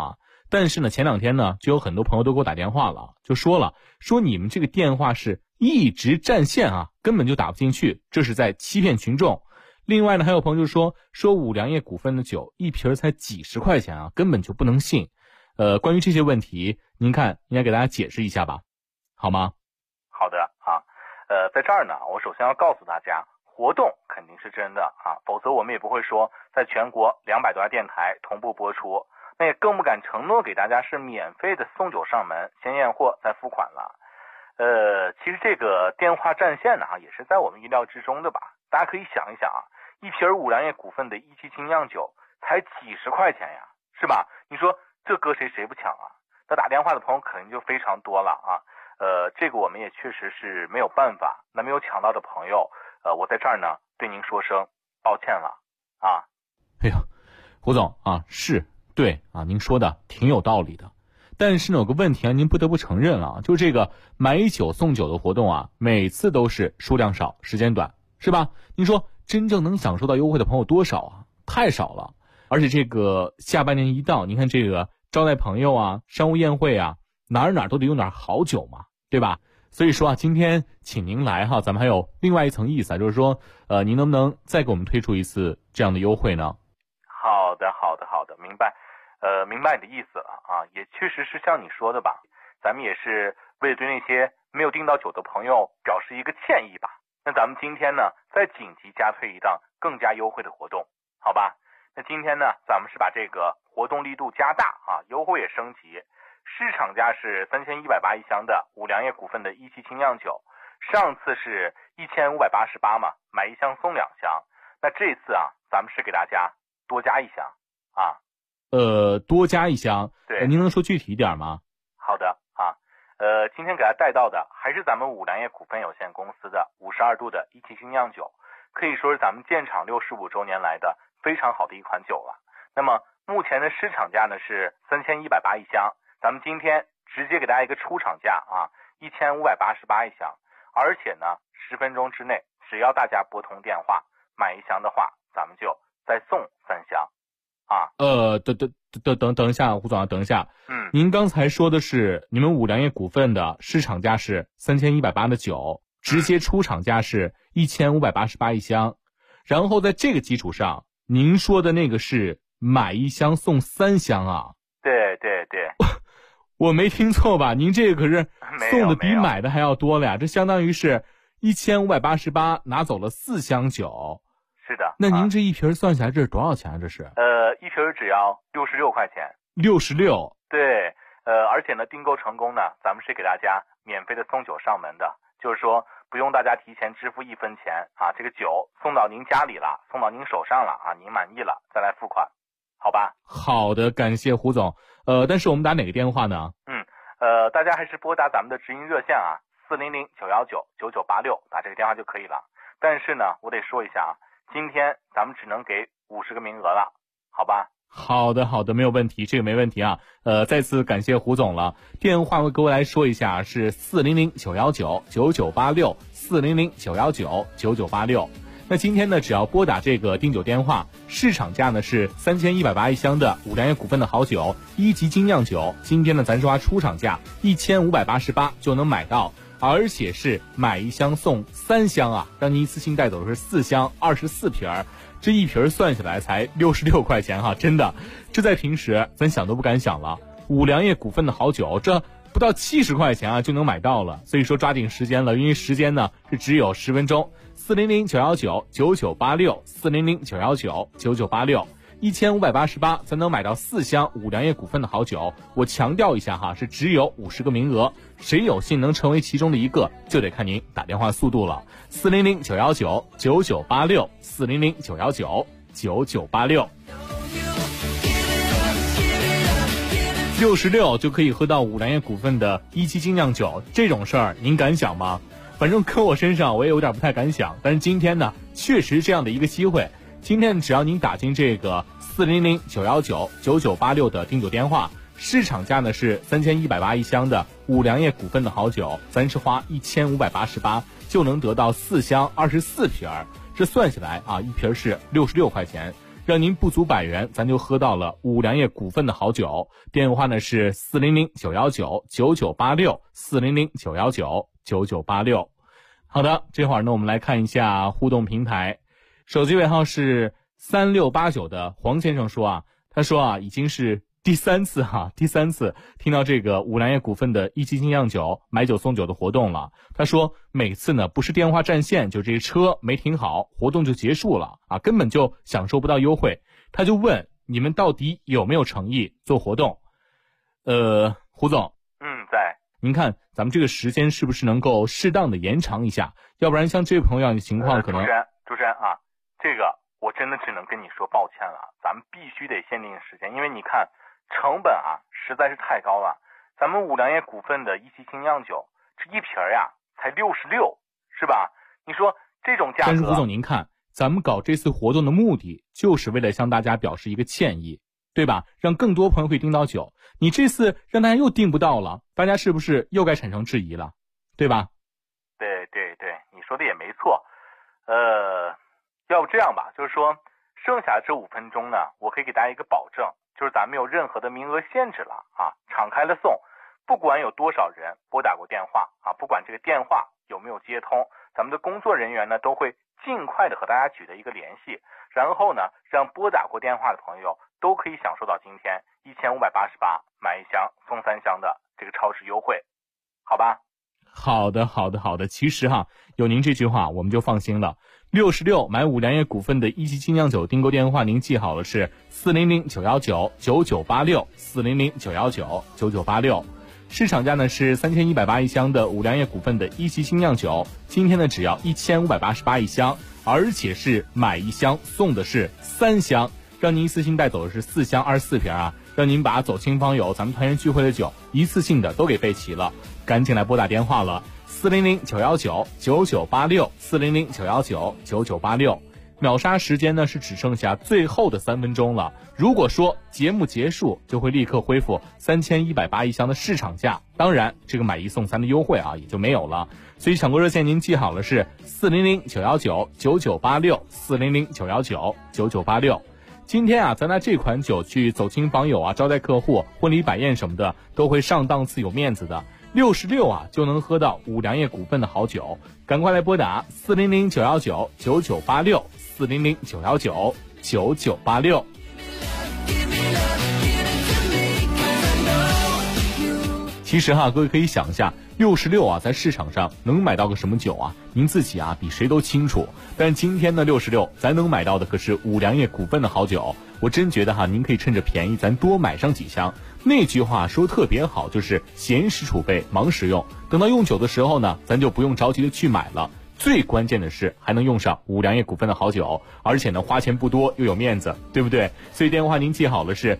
Speaker 17: 但是呢，前2天呢，就有很多朋友都给我打电话了，就说你们这个电话是一直占线啊，根本就打不进去，这是在欺骗群众。另外呢，还有朋友就说五粮液股份的酒一瓶才几十块钱啊，根本就不能信。关于这些问题，您看应该给大家解释一下吧，好吗？
Speaker 18: 好的啊，在这儿呢，我首先要告诉大家，活动肯定是真的啊，否则我们也不会说在全国200多家电台同步播出，那也更不敢承诺给大家是免费的送酒上门，先验货再付款了。其实这个电话占线呢，也是在我们意料之中的吧。大家可以想一想啊，一瓶五粮液股份的17精酿酒才几十块钱呀，是吧？你说这搁谁不抢啊？那打电话的朋友肯定就非常多了啊。这个我们也确实是没有办法。那没有抢到的朋友，我在这儿呢对您说声抱歉了啊。
Speaker 17: 哎呀，胡总啊，是对啊，您说的挺有道理的。但是呢，有个问题啊，您不得不承认了，就这个买酒送酒的活动啊，每次都是数量少，时间短，是吧？您说真正能享受到优惠的朋友多少啊？太少了。而且这个下半年一到，您看这个招待朋友啊、商务宴会啊，哪儿都得用点好酒嘛，对吧？所以说啊，今天请您来哈，咱们还有另外一层意思啊，就是说，您能不能再给我们推出一次这样的优惠呢？
Speaker 18: 好的，明白。明白你的意思了啊，也确实是像你说的吧，咱们也是为了对那些没有订到酒的朋友表示一个歉意吧。那咱们今天呢，再紧急加推一档更加优惠的活动，好吧？那今天呢，咱们是把这个活动力度加大啊，优惠也升级。市场价是3180一箱的五粮液股份的17精酿酒，上次是1588嘛，买1箱送2箱。那这次啊，咱们是给大家多加1箱啊。
Speaker 17: 多加1箱，
Speaker 18: 对，
Speaker 17: 您能说具体一点吗？
Speaker 18: 好的啊，今天给大家带到的还是咱们五粮液股份有限公司的52度的17精酿酒，可以说是咱们建厂65周年来的非常好的一款酒了。那么目前的市场价呢是3180一箱，咱们今天直接给大家一个出厂价啊，1588一箱，而且呢10分钟之内，只要大家拨通电话买1箱的话，咱们就再送3箱。啊，
Speaker 17: 等一下，胡总啊，等一下。您刚才说的是你们五粮液股份的市场价是3180的酒，直接出厂价是1588一箱，然后在这个基础上，您说的那个是买1箱送3箱啊？
Speaker 18: 对，
Speaker 17: 我没听错吧？您这个可是送的比买的还要多了呀，这相当于是1588拿走了4箱酒。
Speaker 18: 是的，
Speaker 17: 那您这一瓶算下来这是多少钱啊？这是
Speaker 18: 一瓶只要66块钱。
Speaker 17: 66？
Speaker 18: 对，而且呢，订购成功呢，咱们是给大家免费的送酒上门的，就是说不用大家提前支付1分钱啊，这个酒送到您家里了，送到您手上了啊，您满意了再来付款，好吧？
Speaker 17: 好的，感谢胡总。但是我们打哪个电话呢？
Speaker 18: 大家还是拨打咱们的直营热线啊，400-919-9986，打这个电话就可以了。但是呢，我得说一下啊。今天咱们只能给50个名额了，好吧？
Speaker 17: 好的，没有问题，这个没问题啊。再次感谢胡总了。电话我给我来说一下，是400-919-9986 400-919-9986。那今天呢，只要拨打这个订酒电话，市场价呢是3180一箱的五粮液股份的好酒1级精酿酒，今天呢咱说出厂价1588就能买到。而且是买1箱送3箱啊，让您一次性带走的是4箱24瓶，这一瓶算下来才66块钱哈，真的，这在平时咱想都不敢想了。五粮液股份的好酒，这不到70块钱啊就能买到了，所以说抓紧时间了，因为时间呢是只有10分钟。400-919-9986 400-919-9986。1588才能买到4箱五粮液股份的好酒，我强调一下哈，是只有50个名额，谁有幸能成为其中的一个，就得看您打电话速度了。400-919-9986 400-919-9986。66就可以喝到五粮液股份的17精酿酒，这种事儿您敢想吗？反正搁我身上我也有点不太敢想，但是今天呢，确实这样的一个机会。今天只要您打进这个400-919-9986的订酒电话，市场价呢是3180一箱的五粮液股份的好酒，咱是花1588就能得到4箱24瓶，这算下来啊，一瓶是66块钱。 让您不足100元，咱就喝到了五粮液股份的好酒。电话呢是400-919-9986，400-919-9986。好的，这会儿呢我们来看一下互动平台，手机尾号是3689的黄先生说他说已经是第三次听到这个五粮液股份的一期精酿酒买酒送酒的活动了。他说每次呢不是电话占线，就这车没停好，活动就结束了根本就享受不到优惠。他就问你们到底有没有诚意做活动？胡总，
Speaker 18: 在。
Speaker 17: 您看咱们这个时间是不是能够适当的延长一下？要不然像这位朋友的情况可能。
Speaker 18: 主持人这个我真的只能跟你说抱歉了，咱们必须得限定时间，因为你看成本实在是太高了。咱们五粮液股份的一期精酿酒这一瓶才66，是吧？你说这种价格。
Speaker 17: 但是胡总您看，咱们搞这次活动的目的就是为了向大家表示一个歉意，对吧？让更多朋友可以订到酒。你这次让大家又订不到了，大家是不是又该产生质疑了，对吧？
Speaker 18: 对，你说的也没错。要不这样吧，就是说剩下这5分钟呢，我可以给大家一个保证，就是咱没有任何的名额限制了敞开了送，不管有多少人拨打过电话不管这个电话有没有接通，咱们的工作人员呢都会尽快的和大家取得一个联系，然后呢让拨打过电话的朋友都可以享受到今天1588买1箱送3箱的这个超值优惠，好吧？
Speaker 17: 好的。其实有您这句话我们就放心了。66买五粮液股份的一期精酿酒订购电话您记好了，是400-919-9986，400-919-9986。市场价呢是3180一箱的五粮液股份的一期精酿酒，今天呢只要1588一箱，而且是买1箱送的是3箱，让您一次性带走的是4箱24瓶让您把走亲访友咱们团圆聚会的酒一次性的都给备齐了。赶紧来拨打电话了，400-919-9986，400-919-9986。秒杀时间呢是只剩下最后的3分钟了，如果说节目结束就会立刻恢复3180一箱的市场价，当然这个买1送3的优惠也就没有了。所以抢购热线您记好了，是400-919-9986，400-919-9986。今天咱拿这款酒去走亲访友招待客户、婚礼摆宴什么的都会上档次有面子的。66就能喝到五粮液股份的好酒，赶快来拨打400-919-9986，400-919-9986。其实各位可以想一下，66在市场上能买到个什么酒您自己比谁都清楚。但今天的66咱能买到的可是五粮液股份的好酒，我真觉得您可以趁着便宜咱多买上几箱。那句话说特别好，就是闲时储备忙时用，等到用酒的时候呢咱就不用着急的去买了。最关键的是还能用上五粮液股份的好酒，而且呢花钱不多又有面子，对不对？所以电话您记好了，是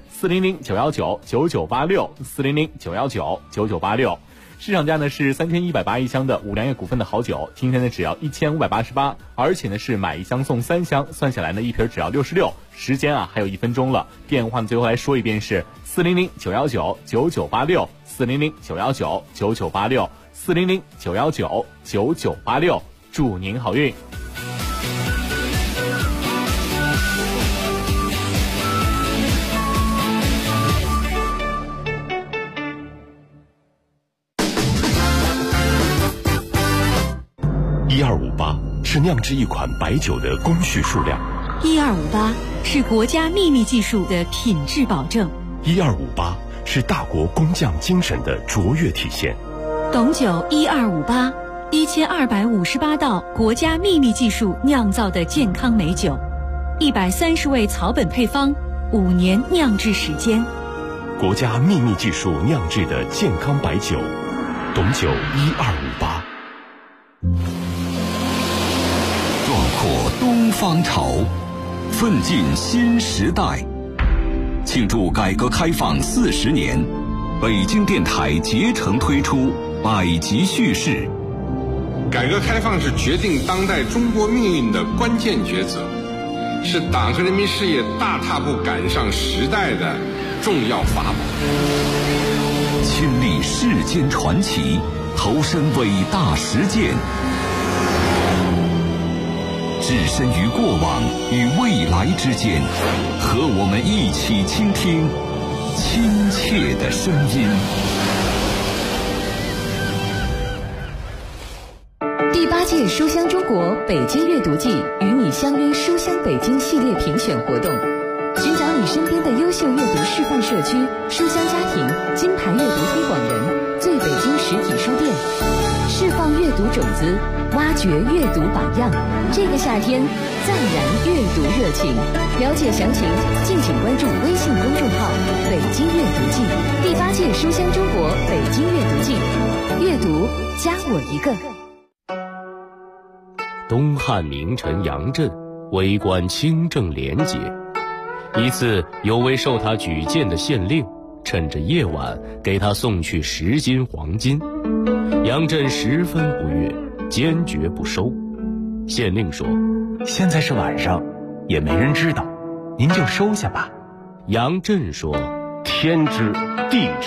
Speaker 17: 400-919-9986，400-919-9986。市场价呢是3180一箱的五粮液股份的好酒，今天呢只要1588，而且呢是买1箱送3箱，算下来呢一瓶只要66。时间还有1分钟了，电话呢最后来说一遍是400-919-9986，400-919-9986，400-919-9986。祝您好运。
Speaker 2: 1258是酿制一款白酒的工序数量
Speaker 6: ，1258是国家秘密技术的品质保证
Speaker 2: ，1258是大国工匠精神的卓越体现。
Speaker 6: 董酒1258，1258道国家秘密技术酿造的健康美酒，130味草本配方，5年酿制时间，
Speaker 2: 国家秘密技术酿制的健康白酒，董酒1258。
Speaker 19: 壮阔东方潮，奋进新时代。庆祝改革开放40年，北京电台竭诚推出百集叙事。
Speaker 20: 改革开放是决定当代中国命运的关键抉择，是党和人民事业大踏步赶上时代的重要法宝。
Speaker 19: 亲历世间传奇，投身伟大实践。 置身于过往与未来之间，和我们一起倾听亲切的声音。
Speaker 8: 第8届书香中国北京阅读季与你相约书香北京系列评选活动，寻找你身边的优秀阅读示范社区、书香家庭、金牌阅读推广人、最北京实体书店，释放阅读种子，挖掘阅读榜样。这个夏天再燃阅读热情。了解详情，敬请关注微信公众号“北京阅读季”。第8届书香中国北京阅读季，阅读加我一个。
Speaker 21: 东汉名臣杨震为官清正廉洁，一次有位受他举荐的县令趁着夜晚给他送去10斤黄金，杨震十分不悦，坚决不收。县令说：“
Speaker 22: 现在是晚上，也没人知道，您就收下吧。”
Speaker 21: 杨震说：“
Speaker 22: 天知地知。”